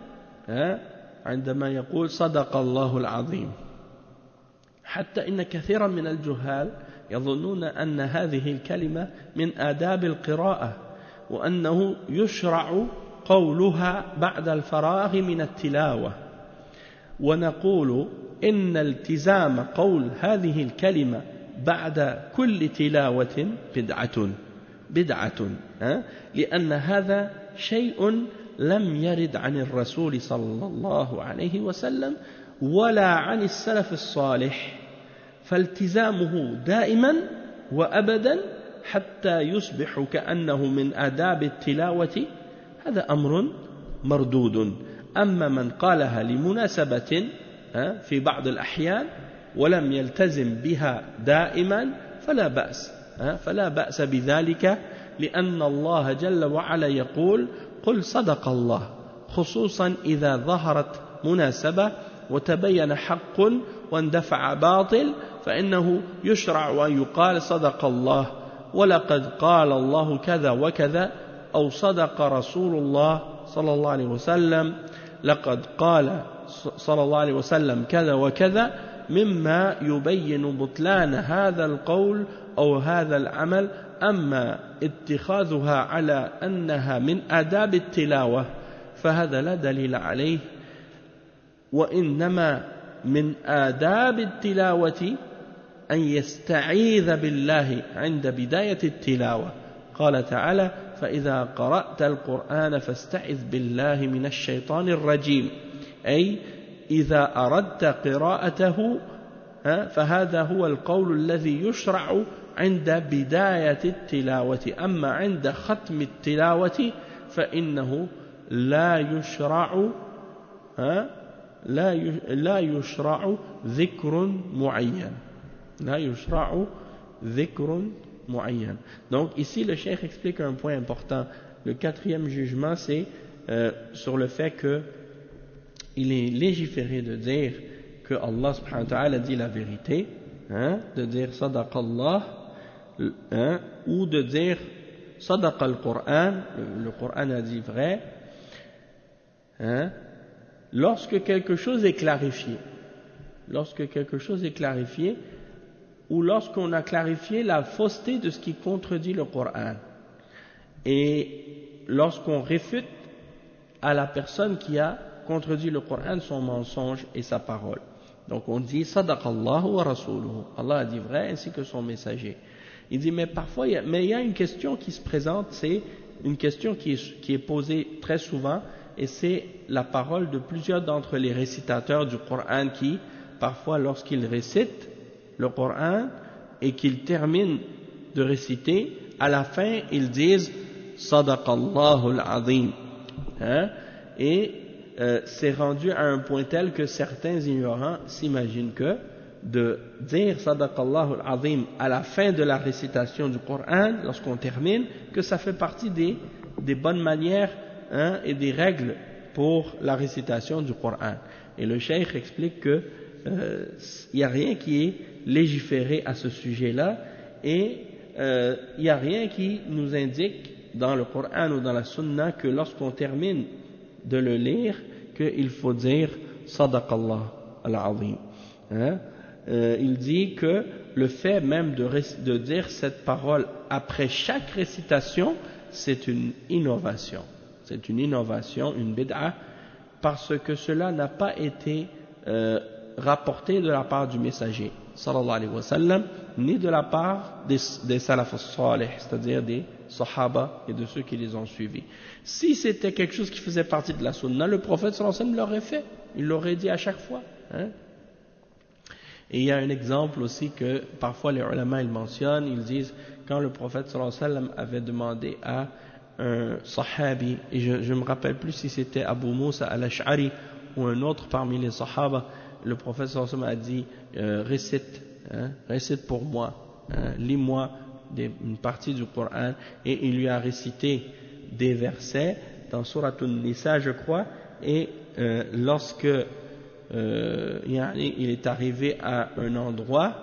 عندما يقول صدق الله العظيم، حتى إن كثيرا من الجهال يظنون أن هذه الكلمة من آداب القراءة، وأنه يشرع قولها بعد الفراغ من التلاوة. ونقول إن التزام قول هذه الكلمة بعد كل تلاوة بدعة لأن هذا شيء لم يرد عن الرسول صلى الله عليه وسلم ولا عن السلف الصالح فالتزامه دائما وأبدا حتى يصبح كأنه من آداب التلاوة هذا أمر مردود أما من قالها لمناسبة في بعض الأحيان ولم يلتزم بها دائما فلا بأس بذلك لأن الله جل وعلا يقول قل صدق الله خصوصا إذا ظهرت مناسبة وتبين حق واندفع باطل فإنه يشرع أن يقال صدق الله ولقد قال الله كذا وكذا أو صدق رسول الله صلى الله عليه وسلم لقد قال صلى الله عليه وسلم كذا وكذا مما يبين بطلان هذا القول أو هذا العمل أما اتخاذها على أنها من آداب التلاوة فهذا لا دليل عليه وإنما من آداب التلاوة أن يستعيذ بالله عند بداية التلاوة قال تعالى فإذا قرأت القرآن فاستعذ بالله من الشيطان الرجيم أي إذا أردت قراءته فهذا هو القول الذي يشرع عند بداية التلاوة أما عند ختم التلاوة فإنه لا يشرع ذكر معين. Donc ici le cheikh explique un point important. Le quatrième jugement c'est sur le fait que il est légiféré de dire que Allah subhanahu wa ta'ala dit la vérité, de dire sadaqallah, ou de dire sadaqa al-Qur'an, le Coran a dit vrai, lorsque quelque chose est clarifié, ou lorsqu'on a clarifié la fausseté de ce qui contredit le Coran, et lorsqu'on réfute à la personne qui a contredit le Coran son mensonge et sa parole. Donc on dit sadaqallahu wa rasuluhu, Allah a dit vrai ainsi que son messager. Il dit mais parfois il y a une question qui se présente, c'est une question qui est posée très souvent et c'est la parole de plusieurs d'entre les récitateurs du Coran qui parfois lorsqu'ils récitent le Coran et qu'ils terminent de réciter, à la fin ils disent sadaqallahu al-azim, et c'est rendu à un point tel que certains ignorants s'imaginent que de dire sadaqallahu al-azim à la fin de la récitation du Coran lorsqu'on termine, que ça fait partie des bonnes manières et des règles pour la récitation du Coran. Et le cheikh explique que il n'y a rien qui est légiféré à ce sujet-là et il n'y a rien qui nous indique dans le Coran ou dans la Sunna que lorsqu'on termine de le lire qu'il faut dire sadaqallah al-azim. Il dit que le fait même de dire cette parole après chaque récitation, c'est une innovation, une bid'a, parce que cela n'a pas été rapporté de la part du messager sallallahu alayhi wa sallam, ni de la part des salaf as-salih, c'est-à-dire des sahaba et de ceux qui les ont suivis. Si c'était quelque chose qui faisait partie de la sunna, le prophète sallallahu alayhi wa sallam l'aurait fait, il l'aurait dit à chaque fois. Et il y a un exemple aussi que parfois les ulama ils mentionnent, ils disent quand le prophète sallallahu alayhi wa sallam avait demandé à un sahabi, et je ne me rappelle plus si c'était Abu Musa al-Ash'ari ou un autre parmi les sahaba, le prophète sallallahu alayhi wa sallam a dit récite pour moi, lis-moi une partie du Coran, et il lui a récité des versets dans Surat An-Nisa je crois, et lorsque il est arrivé à un endroit,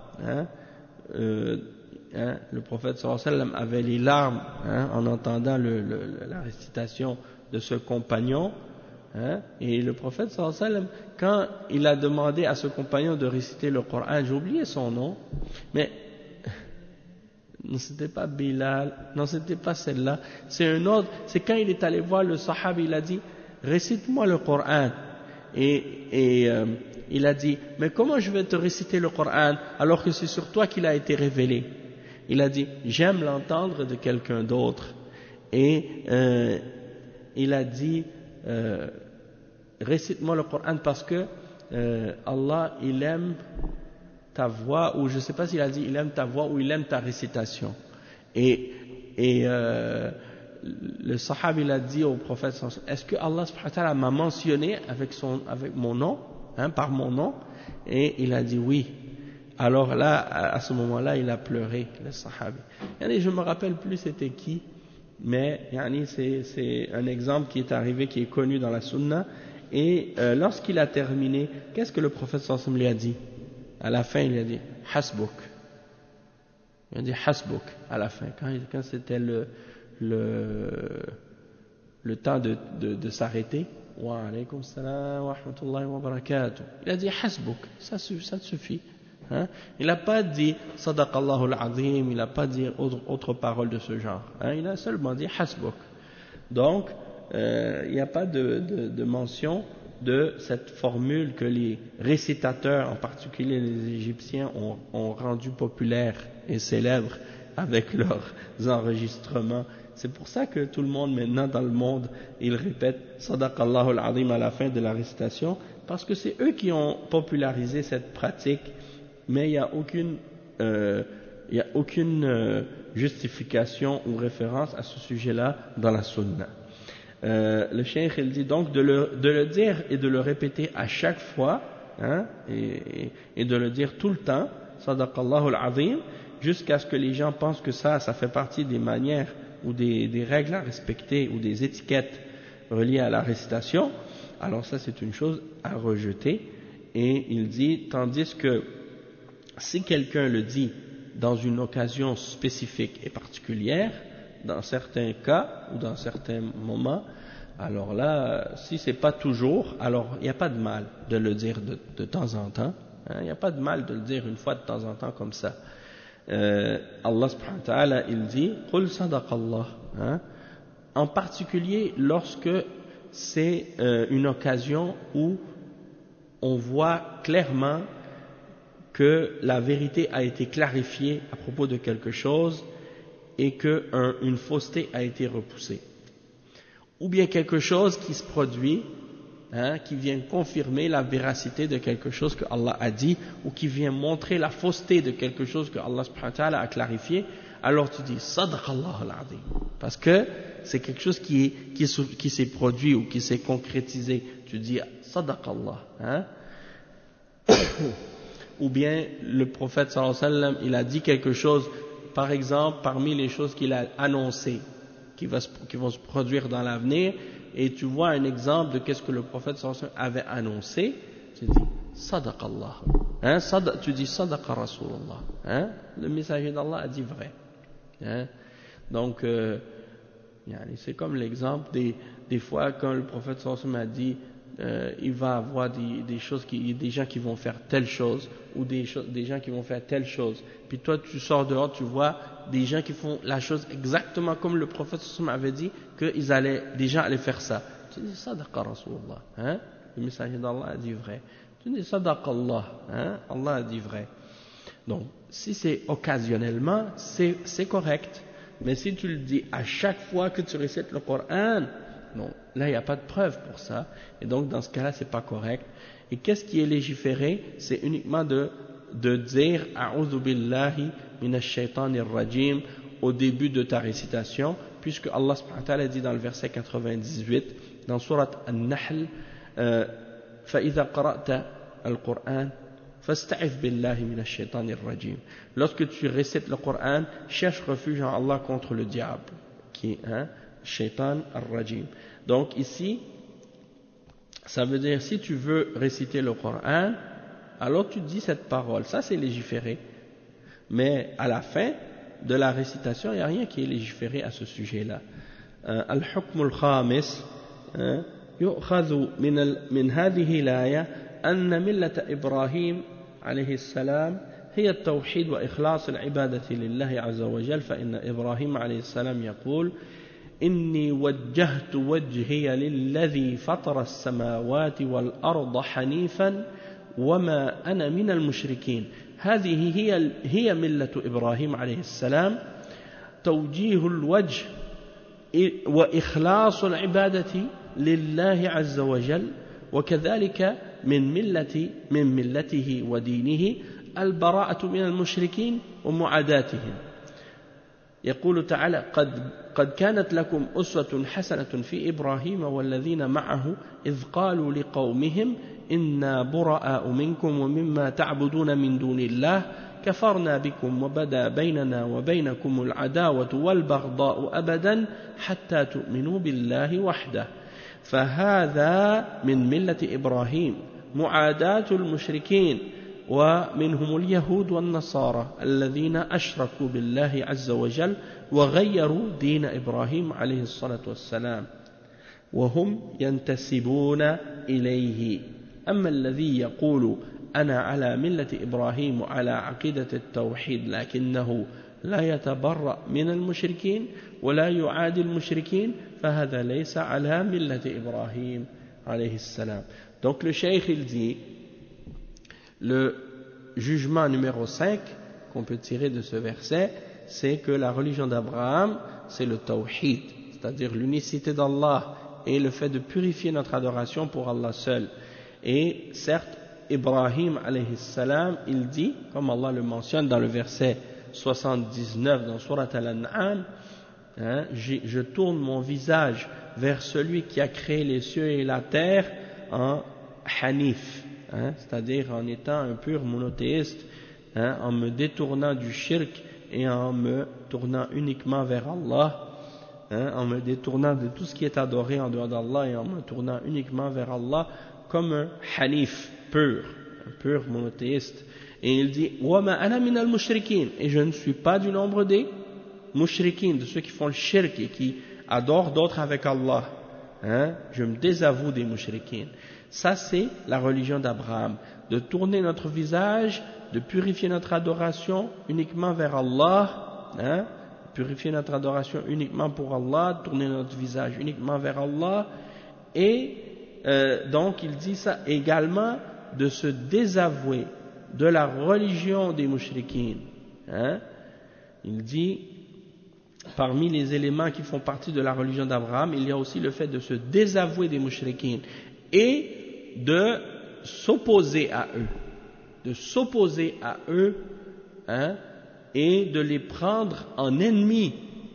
le prophète sallallahu alayhi wa sallam avait les larmes en entendant la récitation de ce compagnon, et le prophète sallallahu alayhi wa sallam, quand il a demandé à ce compagnon de réciter le Coran, j'ai oublié son nom, mais non, c'était pas Bilal, non, c'était pas celle-là, c'est un autre, c'est quand il est allé voir le sahaba, il a dit récite-moi le Coran, il a dit, mais comment je vais te réciter le Coran alors que c'est sur toi qu'il a été révélé? Il a dit, j'aime l'entendre de quelqu'un d'autre. Et il a dit, récite-moi le Coran parce que Allah, il aime ta voix, ou je ne sais pas s'il a dit, il aime ta voix ou il aime ta récitation. Et le sahab, il a dit au prophète, est-ce que Allah subhanahu wa ta'ala m'a mentionné avec mon nom, par mon nom? Et il a dit oui. Alors là, à ce moment-là, il a pleuré, le sahabi. Et je me rappelle plus c'était qui, mais c'est un exemple qui est arrivé, qui est connu dans la sunna. Et lorsqu'il a terminé, qu'est-ce que le prophète sallallahu alayhi wa sallam lui a dit? À la fin, il a dit hasbuk. Il a dit hasbuk à la fin, quand c'était le temps de s'arrêter. Wa alaykum salam wa rahmatullahi wa barakatuh. Il a dit hasbuk, ça te suffit. Il n'a pas dit sadaqallahu al-azim, il n'a pas dit autre parole de ce genre. Il a seulement dit hasbuk. Donc, il n'y a pas de mention de cette formule que les récitateurs, en particulier les Égyptiens, ont rendue populaire et célèbre avec leurs enregistrements. C'est pour ça que tout le monde maintenant dans le monde, il répète sadaqallahu al-azim à la fin de la récitation, parce que c'est eux qui ont popularisé cette pratique, mais il n'y a aucune justification ou référence à ce sujet-là dans la sunna. Le cheikh il dit donc de le dire et de le répéter à chaque fois, et de le dire tout le temps, sadaqallahu al-azim, jusqu'à ce que les gens pensent que ça fait partie des manières ou des règles à respecter ou des étiquettes reliées à la récitation. Alors ça c'est une chose à rejeter. Et il dit, tandis que si quelqu'un le dit dans une occasion spécifique et particulière, dans certains cas ou dans certains moments, alors là, si c'est pas toujours, alors il n'y a pas de mal de le dire de temps en temps. Il n'y a pas de mal de le dire une fois de temps en temps comme ça. Allah subhanahu wa ta'ala, il dit Qul sadaqallah, en particulier lorsque c'est une occasion où on voit clairement que la vérité a été clarifiée à propos de quelque chose et qu'une fausseté a été repoussée. Ou bien quelque chose qui se produit, qui vient confirmer la véracité de quelque chose que Allah a dit, ou qui vient montrer la fausseté de quelque chose que Allah subhanahu wa ta'ala a clarifié, alors tu dis sadaqallah al-azim, parce que c'est quelque chose qui s'est produit ou qui s'est concrétisé. Tu dis sadaqallah, ou bien le prophète sallallahu alayhi wa sallam, il a dit quelque chose, par exemple, parmi les choses qu'il a annoncées, qui vont se produire dans l'avenir, et tu vois un exemple de qu'est-ce que le prophète sallallahu alayhi wa sallam avait annoncé, tu dis sadaqallah, tu dis sadaqa rasulullah, le messager d'Allah a dit vrai. Donc c'est comme l'exemple des fois quand le prophète sallallahu alayhi wa sallam a dit il va avoir des choses des gens qui vont faire telle chose, ou des gens qui vont faire telle chose, puis toi tu sors dehors, tu vois des gens qui font la chose exactement comme le prophète sallallahu alayhi wa sallam avait dit que des gens allaient faire ça. Tu dis sadaqa rasulullah, le messager d'Allah a dit vrai. Tu dis sadaqallah, Allah a dit vrai. Donc si c'est occasionnellement, c'est correct, mais si tu le dis à chaque fois que tu récites le Coran, non, là il n'y a pas de preuve pour ça, et donc dans ce cas-là c'est pas correct. Et qu'est-ce qui est légiféré? C'est uniquement de dire a'udhu billahi minash shaitanir rajim au début de ta récitation, puisque Allah subhanahu wa ta'ala dit dans le verset 98 dans surat An-Nahl, فَإِذَا قَرَأْتَ الْقُرْآنَ فَاسْتَعِذْ بِاللَّهِ مِنَ الشَّيْطَانِ الرَّجِيمِ. Lorsque tu récites le Coran, cherche refuge en Allah contre le diable, qui est Shaitan al-Rajim. Donc ici, ça veut dire si tu veux réciter le Coran, alors tu dis cette parole, ça c'est légiféré. Mais à la fin de la récitation, il n'y a rien qui est légiféré à ce sujet-là. Al-Hukm al-Khamis يؤخذ من هذه الآية أن ملة إبراهيم عليه السلام هي التوحيد وإخلاص العبادة لله عز وجل، فإن إبراهيم عليه السلام يقول إني وجهت وجهي للذي فطر السماوات والأرض حنيفا وما أنا من المشركين. هذه هي ملة إبراهيم عليه السلام، توجيه الوجه وإخلاص العبادة لله عز وجل، وكذلك من ملته ودينه البراءة من المشركين ومعاداتهم. يقول تعالى: قد كانت لكم أسوة حسنة في إبراهيم والذين معه إذ قالوا لقومهم إنا براء منكم ومما تعبدون من دون الله كفرنا بكم وبدا بيننا وبينكم العداوة والبغضاء أبدا حتى تؤمنوا بالله وحده. فهذا من ملة إبراهيم معاداة المشركين، ومنهم اليهود والنصارى الذين أشركوا بالله عز وجل وغيروا دين إبراهيم عليه الصلاة والسلام وهم ينتسبون إليه. أما الذي يقول أنا على ملة إبراهيم وعلى عقيدة التوحيد لكنه لا يتبرأ من المشركين ولا يعادي المشركين، فهذا ليس على ملة إبراهيم عليه السلام. Donc le cheikh il dit, le jugement numéro 5 qu'on peut tirer de ce verset, c'est que la religion d'Abraham, c'est le tawhid, c'est-à-dire l'unicité d'Allah et le fait de purifier notre adoration pour Allah seul. Et certes, Ibrahim alayhi salam, il dit, comme Allah le mentionne dans le verset 79 dans Surat Al-An'am, je tourne mon visage vers celui qui a créé les cieux et la terre en hanif, c'est-à-dire en étant un pur monothéiste, en me détournant du shirk et en me tournant uniquement vers Allah, en me détournant de tout ce qui est adoré en dehors d'Allah et en me tournant uniquement vers Allah comme un hanif pur, un pur monothéiste. Et il dit وَمَا أَنَا مِنَ الْمُشْرِكِينَ, et je ne suis pas du nombre des mushrikin, de ceux qui font le shirk et qui adorent d'autres avec Allah. Je me désavoue des mushrikin. Ça c'est la religion d'Abraham, de tourner notre visage, de purifier notre adoration uniquement vers Allah, purifier notre adoration uniquement pour Allah, tourner notre visage uniquement vers Allah, et donc il dit ça également, de se désavouer de la religion des mushrikin. Il dit, parmi les éléments qui font partie de la religion d'Abraham, il y a aussi le fait de se désavouer des mushrikin et de s'opposer à eux, et de les prendre en ennemis,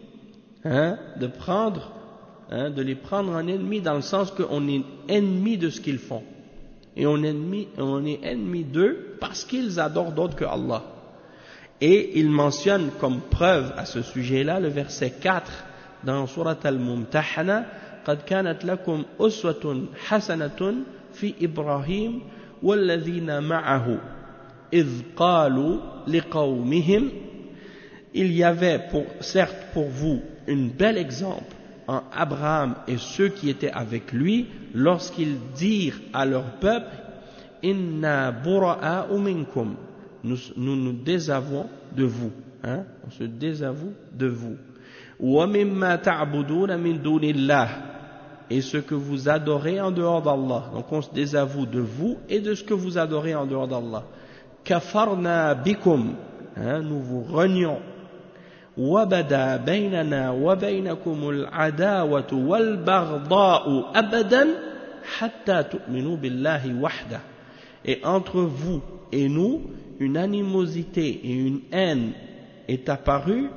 de les prendre en ennemis dans le sens qu'on est ennemi de ce qu'ils font, et on est ennemi d'eux parce qu'ils adorent d'autres que Allah. Et il mentionne comme preuve à ce sujet-là le verset 4 dans Surat Al-Mumtahana: قَدْ كَانَتْ لَكُمْ أُسْوَةٌ حَسَنَةٌ فِي إِبْرَاهِيمَ وَالَّذِينَ مَعَهُ إِذْ قَالُوا لِقَوْمِهِمْ. Il y avait certes pour vous un bel exemple en Abraham et ceux qui étaient avec lui lorsqu'ils dirent à leur peuple: Inna bura'a'u minkum, nous nous désavouons de vous, on se désavoue de vous. Wa mimma ta'buduna min dunillah, et ce que vous adorez en dehors d'Allah. Donc on se désavoue de vous et de ce que vous adorez en dehors d'Allah. Kafarna bikum, nous vous renions. وَبَدَا بَيْنَنَا وَبَيْنَكُمُ الْعَدَاوَةُ وَالْبَغْضَاءُ أَبَدًا حَتَّى تُؤْمِنُوا بِاللَّهِ وَحْدَهُ. Et entre vous et nous, une animosité et une haine est apparue,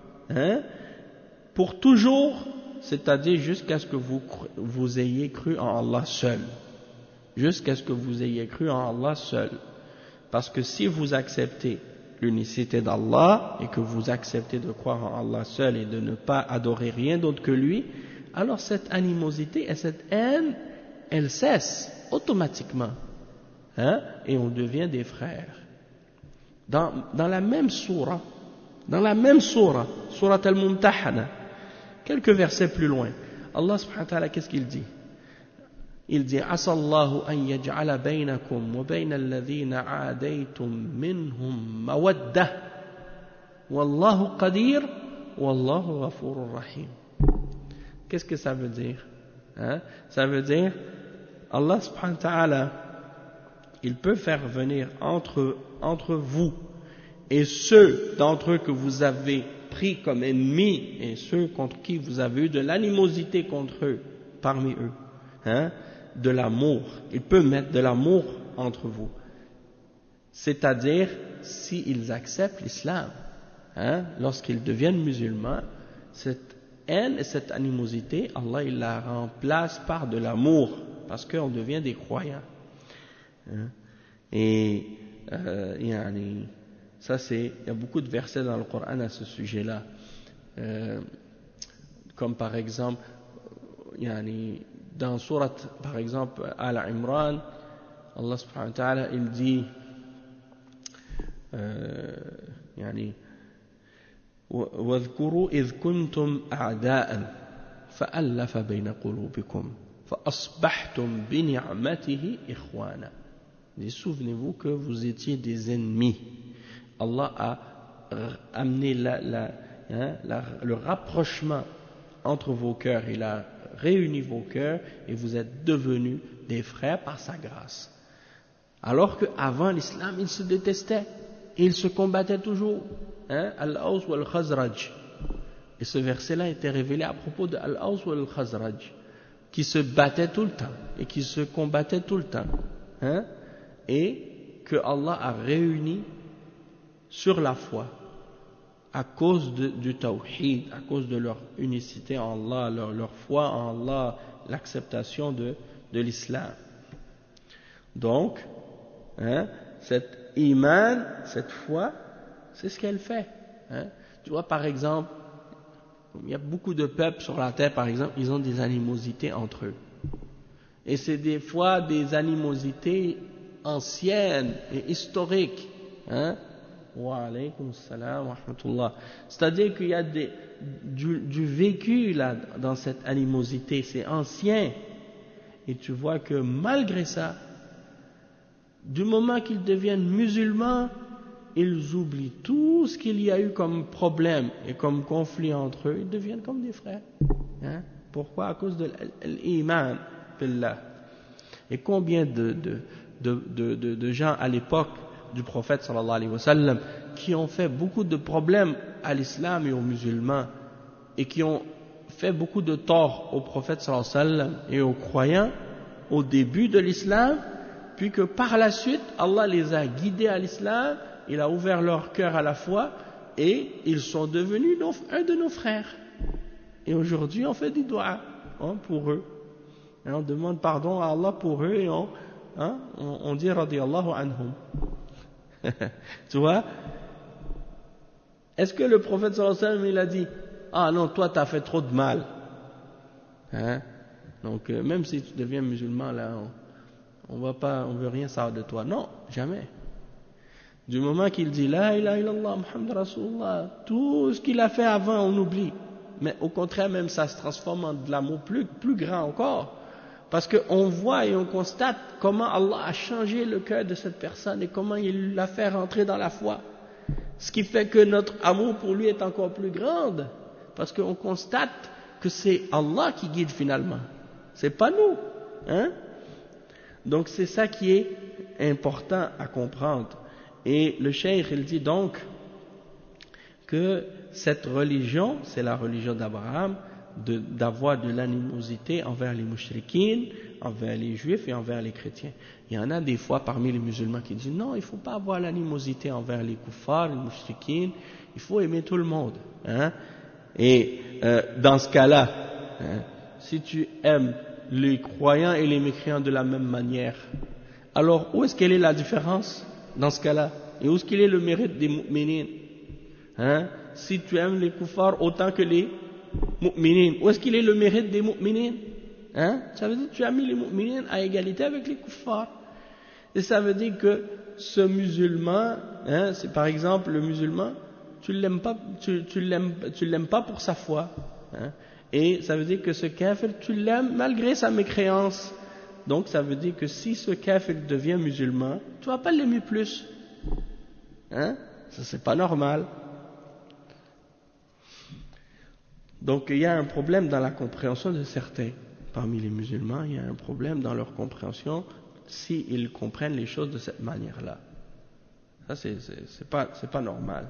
pour toujours, c'est-à-dire jusqu'à ce que vous ayez cru en Allah seul. Jusqu'à ce que vous ayez cru en Allah seul. Parce que si vous acceptez l'unicité d'Allah et que vous acceptez de croire en Allah seul et de ne pas adorer rien d'autre que lui, alors cette animosité et cette haine, elle cesse automatiquement, et on devient des frères. Dans la même sourate Surat Al-Mumtahana, quelques versets plus loin, Allah subhanahu wa ta'ala, qu'est-ce qu'il dit? Il dit: Asallahu an yaj'ala baynakum wa bayna alladhina aadaytum minhum mawaddah wallahu qadir wallahu ghafurur rahim. Qu'est-ce que ça veut dire? Ça veut dire, Allah subhanahu wa ta'ala, il peut faire venir entre vous et ceux d'entre eux que vous avez pris comme ennemis et ceux contre qui vous avez eu de l'animosité contre eux, parmi eux, de l'amour. Il peut mettre de l'amour entre vous. C'est-à-dire, s'ils acceptent l'islam, lorsqu'ils deviennent musulmans, cette haine et cette animosité, Allah il la remplace par de l'amour, parce qu'on devient des croyants. Et ça il y a beaucoup de versets dans le Coran à ce sujet-là, comme par exemple dans sourate par exemple Al-Imran, Allah subhanahu wa ta'ala il dit واذكروا إذ كنتم أعداء فألف بين قلوبكم فأصبحتم بنعمته إخوانا. Souvenez-vous que vous étiez des ennemis. Allah a amené le rapprochement entre vos cœurs, il a réuni vos cœurs et vous êtes devenus des frères par sa grâce. Alors qu'avant l'islam, ils se détestaient, ils se combattaient toujours. Al-Aws ou Al-Khazraj. Et ce verset-là était révélé à propos de Al-Aws ou Al-Khazraj, qui se battaient tout le temps et qui se combattaient tout le temps. Et que Allah a réuni sur la foi à cause du tawhid, à cause de leur unicité en Allah, leur foi en Allah, l'acceptation de l'islam. Donc, cette iman, cette foi, c'est ce qu'elle fait. Tu vois, par exemple, il y a beaucoup de peuples sur la terre, par exemple, ils ont des animosités entre eux. Et c'est des fois des animosités anciennes et historiques. Wa alaykum salam wa rahmatullah. C'est-à-dire qu'il y a du vécu là, dans cette animosité, c'est ancien. Et tu vois que malgré ça, du moment qu'ils deviennent musulmans, ils oublient tout ce qu'il y a eu comme problème et comme conflit entre eux, ils deviennent comme des frères. Pourquoi? À cause de l'iman billah. Et combien de gens à l'époque du prophète sallallahu alayhi wa sallam qui ont fait beaucoup de problèmes à l'islam et aux musulmans et qui ont fait beaucoup de tort au prophète sallallahu alayhi wa sallam et aux croyants au début de l'islam, puis que par la suite Allah les a guidés à l'islam, il a ouvert leur cœur à la foi et ils sont devenus un de nos frères. Et aujourd'hui on fait des doigts pour eux. Et on demande pardon à Allah pour eux et on dit radiyallahu anhum. Tu vois? Est-ce que le prophète sallallahu alayhi wa sallam il a dit ah non, toi t'as fait trop de mal, donc même si tu deviens musulman là, on veut rien savoir de toi. Non, jamais. Du moment qu'il dit la ilaha illallah Muhammad Rasulullah, tout ce qu'il a fait avant on oublie. Mais au contraire même ça se transforme en de l'amour plus grand encore. Parce qu'on voit et on constate comment Allah a changé le cœur de cette personne et comment il l'a fait rentrer dans la foi. Ce qui fait que notre amour pour lui est encore plus grand. Parce qu'on constate que c'est Allah qui guide finalement. C'est pas nous. Donc c'est ça qui est important à comprendre. Et le cheikh il dit donc que cette religion, c'est la religion d'Abraham, d'avoir de l'animosité envers les mushrikines, envers les juifs et envers les chrétiens. Il y en a des fois parmi les musulmans qui disent non, il ne faut pas avoir l'animosité envers les kuffars, les mushrikines, il faut aimer tout le monde. Et dans ce cas-là, si tu aimes les croyants et les mécréants de la même manière, alors où est-ce qu'elle est la différence dans ce cas-là? Et où est-ce qu'il est le mérite des mu'minines? Si tu aimes les kuffars autant que les mu'minines, où est-ce qu'il est le mérite des mu'minines? Ça veut dire que tu as mis les mu'minines à égalité avec les kuffars. Et ça veut dire que ce musulman, c'est par exemple le musulman, tu l'aimes pas pour sa foi. Et ça veut dire que ce kafir, tu l'aimes malgré sa mécréance. Donc ça veut dire que si ce kafir devient musulman, tu vas pas l'aimer plus. Ça c'est pas normal. Donc il y a un problème dans la compréhension de certains parmi les musulmans, il y a un problème dans leur compréhension s'ils comprennent les choses de cette manière-là. Ça c'est pas normal.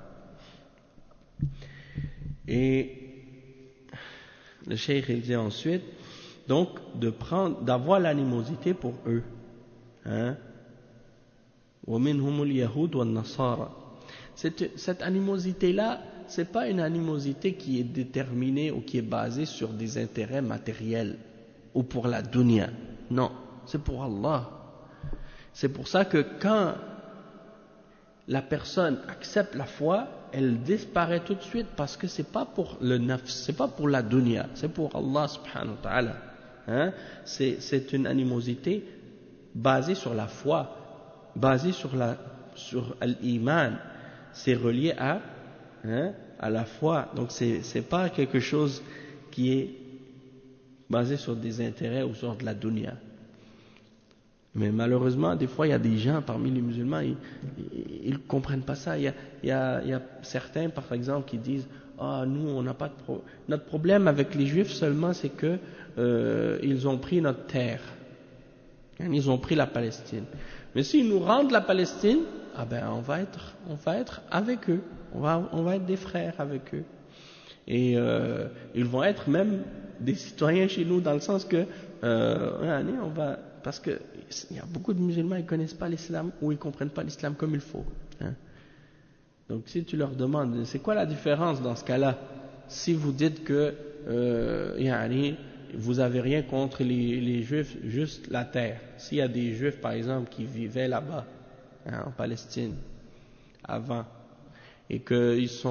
Et le cheikh il dit ensuite donc d'avoir l'animosité pour eux, hein. وَمِنْهُمُ الْيَهُودُ وَالنَّصَارَى. Cette animosité-là, c'est pas une animosité qui est déterminée ou qui est basée sur des intérêts matériels ou pour la dunya. Non, c'est pour Allah. C'est pour ça que quand la personne accepte la foi, elle disparaît tout de suite parce que c'est pas pour le nafs, c'est pas pour la dunya, c'est pour Allah subhanahu wa ta'ala. Hein? C'est une animosité basée sur la foi, basée sur l'iman. C'est relié à la foi. Donc c'est pas quelque chose qui est basé sur des intérêts ou sur de la dunya. Mais malheureusement, des fois, il y a des gens parmi les musulmans, ils comprennent pas ça. Il y a certains, par exemple, qui disent nous, on n'a pas de problème. Notre problème avec les Juifs seulement, c'est que ils ont pris notre terre. Ils ont pris la Palestine. Mais s'ils nous rendent la Palestine, on va être avec eux. On va être des frères avec eux. Et ils vont être même des citoyens chez nous, dans le sens que parce que il y a beaucoup de musulmans, ils connaissent pas l'islam ou ils comprennent pas l'islam comme il faut. Hein. Donc si tu leur demandes, c'est quoi la différence dans ce cas-là? Si vous dites que vous avez rien contre les juifs, juste la terre. S'il y a des juifs par exemple qui vivaient là-bas, en Palestine, avant, et qu'ils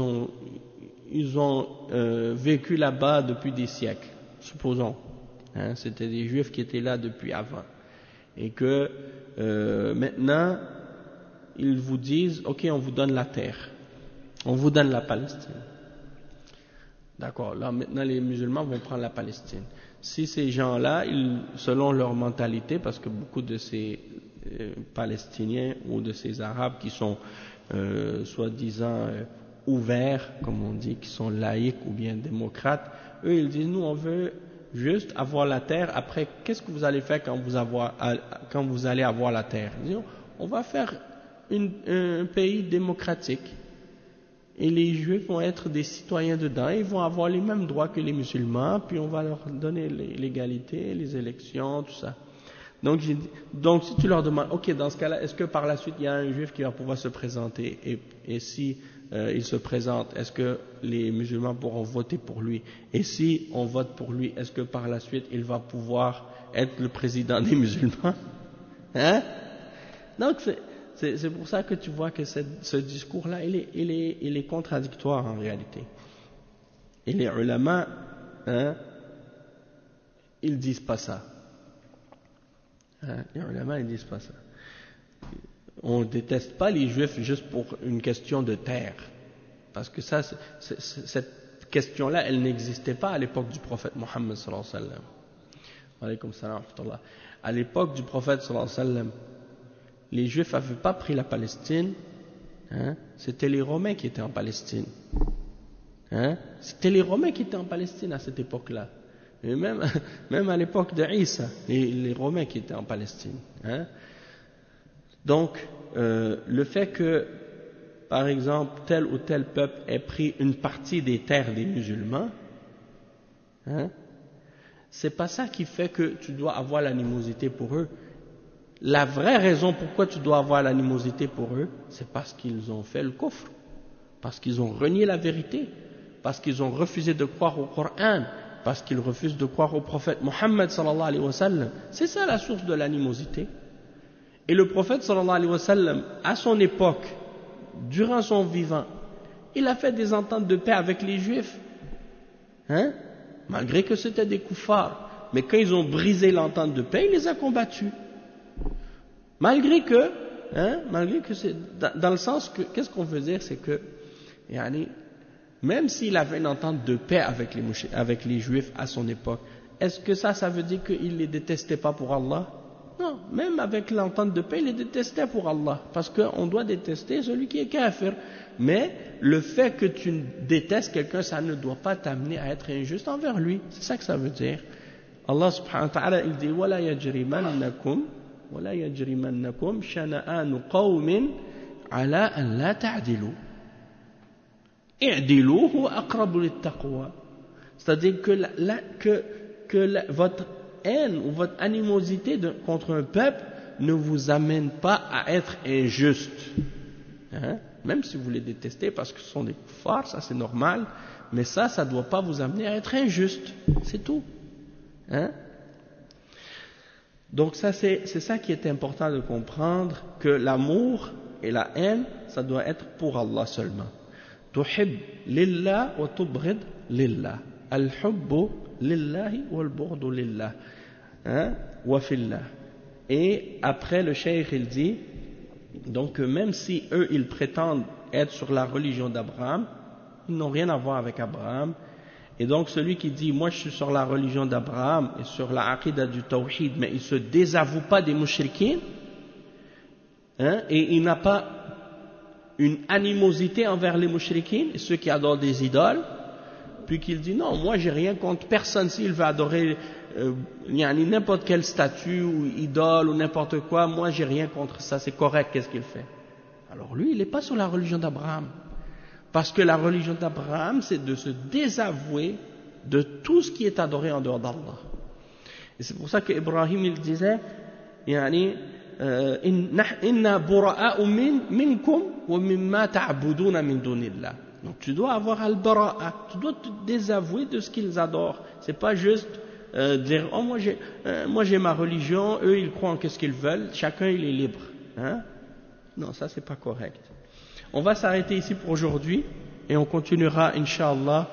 ont vécu là-bas depuis des siècles, supposons. C'était des juifs qui étaient là depuis avant. Et que maintenant, ils vous disent, ok, on vous donne la terre. On vous donne la Palestine. D'accord, là maintenant les musulmans vont prendre la Palestine. Si ces gens-là, selon leur mentalité, parce que beaucoup de ces Palestiniens ou de ces Arabes qui sont soi-disant ouverts, comme on dit, qui sont laïcs ou bien démocrates, eux ils disent, nous on veut juste avoir la terre. Après, qu'est-ce que vous allez faire quand vous allez avoir la terre? Ils disent, on va faire un pays démocratique. Et les juifs vont être des citoyens dedans, ils vont avoir les mêmes droits que les musulmans, puis on va leur donner l'égalité, les élections, tout ça. Donc si tu leur demandes, ok, dans ce cas-là, est-ce que par la suite il y a un juif qui va pouvoir se présenter, et si il se présente, est-ce que les musulmans pourront voter pour lui? Et si on vote pour lui, est-ce que par la suite il va pouvoir être le président des musulmans? Hein? Donc c'est pour ça que tu vois que ce discours-là, il est contradictoire en réalité. Et les ulama, ils disent pas ça. Les ulama, ils disent pas ça. On ne déteste pas les juifs juste pour une question de terre. Parce que cette question-là, elle n'existait pas à l'époque du prophète Mohammed sallallahu alayhi wa sallam. Alaykoum salam wa rahmatullah. À l'époque du prophète sallallahu alayhi wa sallam, les Juifs n'avaient pas pris la Palestine, c'était les Romains qui étaient en Palestine. C'était les Romains qui étaient en Palestine à cette époque-là. Et même à l'époque de Isa, les Romains qui étaient en Palestine. Donc, le fait que, par exemple, tel ou tel peuple ait pris une partie des terres des musulmans, c'est pas ça qui fait que tu dois avoir l'animosité pour eux. La vraie raison pourquoi tu dois avoir l'animosité pour eux, c'est parce qu'ils ont fait le kufr, parce qu'ils ont renié la vérité, parce qu'ils ont refusé de croire au Coran, parce qu'ils refusent de croire au prophète Mohammed sallallahu alayhi wa sallam. C'est ça la source de l'animosité. Et le prophète sallallahu alayhi wa sallam, à son époque, durant son vivant, il a fait des ententes de paix avec les Juifs, malgré que c'était des kuffars. Mais quand ils ont brisé l'entente de paix, il les a combattus. Malgré que c'est dans le sens que, qu'est-ce qu'on veut dire, c'est que, même s'il avait une entente de paix avec les Juifs à son époque, est-ce que ça veut dire qu'il les détestait pas pour Allah? Non, même avec l'entente de paix, il est détesté pour Allah, parce qu'on doit détester celui qui est kafir. Mais le fait que tu détestes quelqu'un, ça ne doit pas t'amener à être injuste envers lui. C'est ça que ça veut dire. Allah subhanahu wa ta'ala, il dit وَلَا يَجْرِمَنَّكُمْ شَنَآنُ قَوْمٍ عَلَىٰ أَنْ لَا تَعْدِلُوا اعْدِلُوا هُوَ أَقْرَبُ لِلتَّقْوَى. C'est-à-dire que votre haine ou votre animosité contre un peuple ne vous amène pas à être injuste. Hein? Même si vous les détestez parce que ce sont des kuffars, ça c'est normal, mais ça ne doit pas vous amener à être injuste. C'est tout. Hein? Donc ça c'est ça qui est important de comprendre, que l'amour et la haine, ça doit être pour Allah seulement. Tuhib lillah wa tubghid lillah. Al-hubbu lillahi wal-bughdu lillah. Wa fillah. Et après le cheikh il dit, donc même si eux ils prétendent être sur la religion d'Abraham, ils n'ont rien à voir avec Abraham. Et donc celui qui dit moi je suis sur la religion d'Abraham et sur la aqidah du tawhid, mais il se désavoue pas des mushrikines, et il n'a pas une animosité envers les mushrikines et ceux qui adorent des idoles, puis qu'il dit non, moi j'ai rien contre personne, s'il veut adorer n'importe quelle statue ou idole ou n'importe quoi, moi j'ai rien contre ça, c'est correct, qu'est-ce qu'il fait? Alors lui il n'est pas sur la religion d'Abraham, parce que la religion d'Abraham c'est de se désavouer de tout ce qui est adoré en dehors d'Allah. Et c'est pour ça qu'Ibrahim il disait inna bura'a'u minkum wa mimma ta'buduna min dunillah. Donc tu dois avoir al-bara'a, tu dois te désavouer de ce qu'ils adorent. C'est pas juste dire oh moi j'ai ma religion, eux ils croient en qu'est-ce qu'ils veulent, chacun il est libre. Non, ça c'est pas correct. On va s'arrêter ici pour aujourd'hui et on continuera Inch'Allah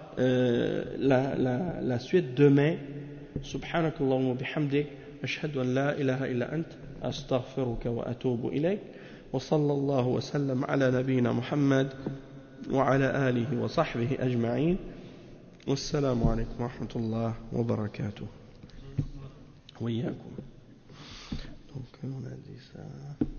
la suite demain. Subhanakallahumma bihamdik, ashhadu an la ilaha illa ant, astaghfiruka wa atubu ilayk, wa sallallahu wa sallam ala nabiyyina Muhammad wa ala alihi wa sahbihi ajma'in. Wassalamu alaykum wa rahmatullah wa barakatuh. Wa iyyakum. Donc on a dit ça.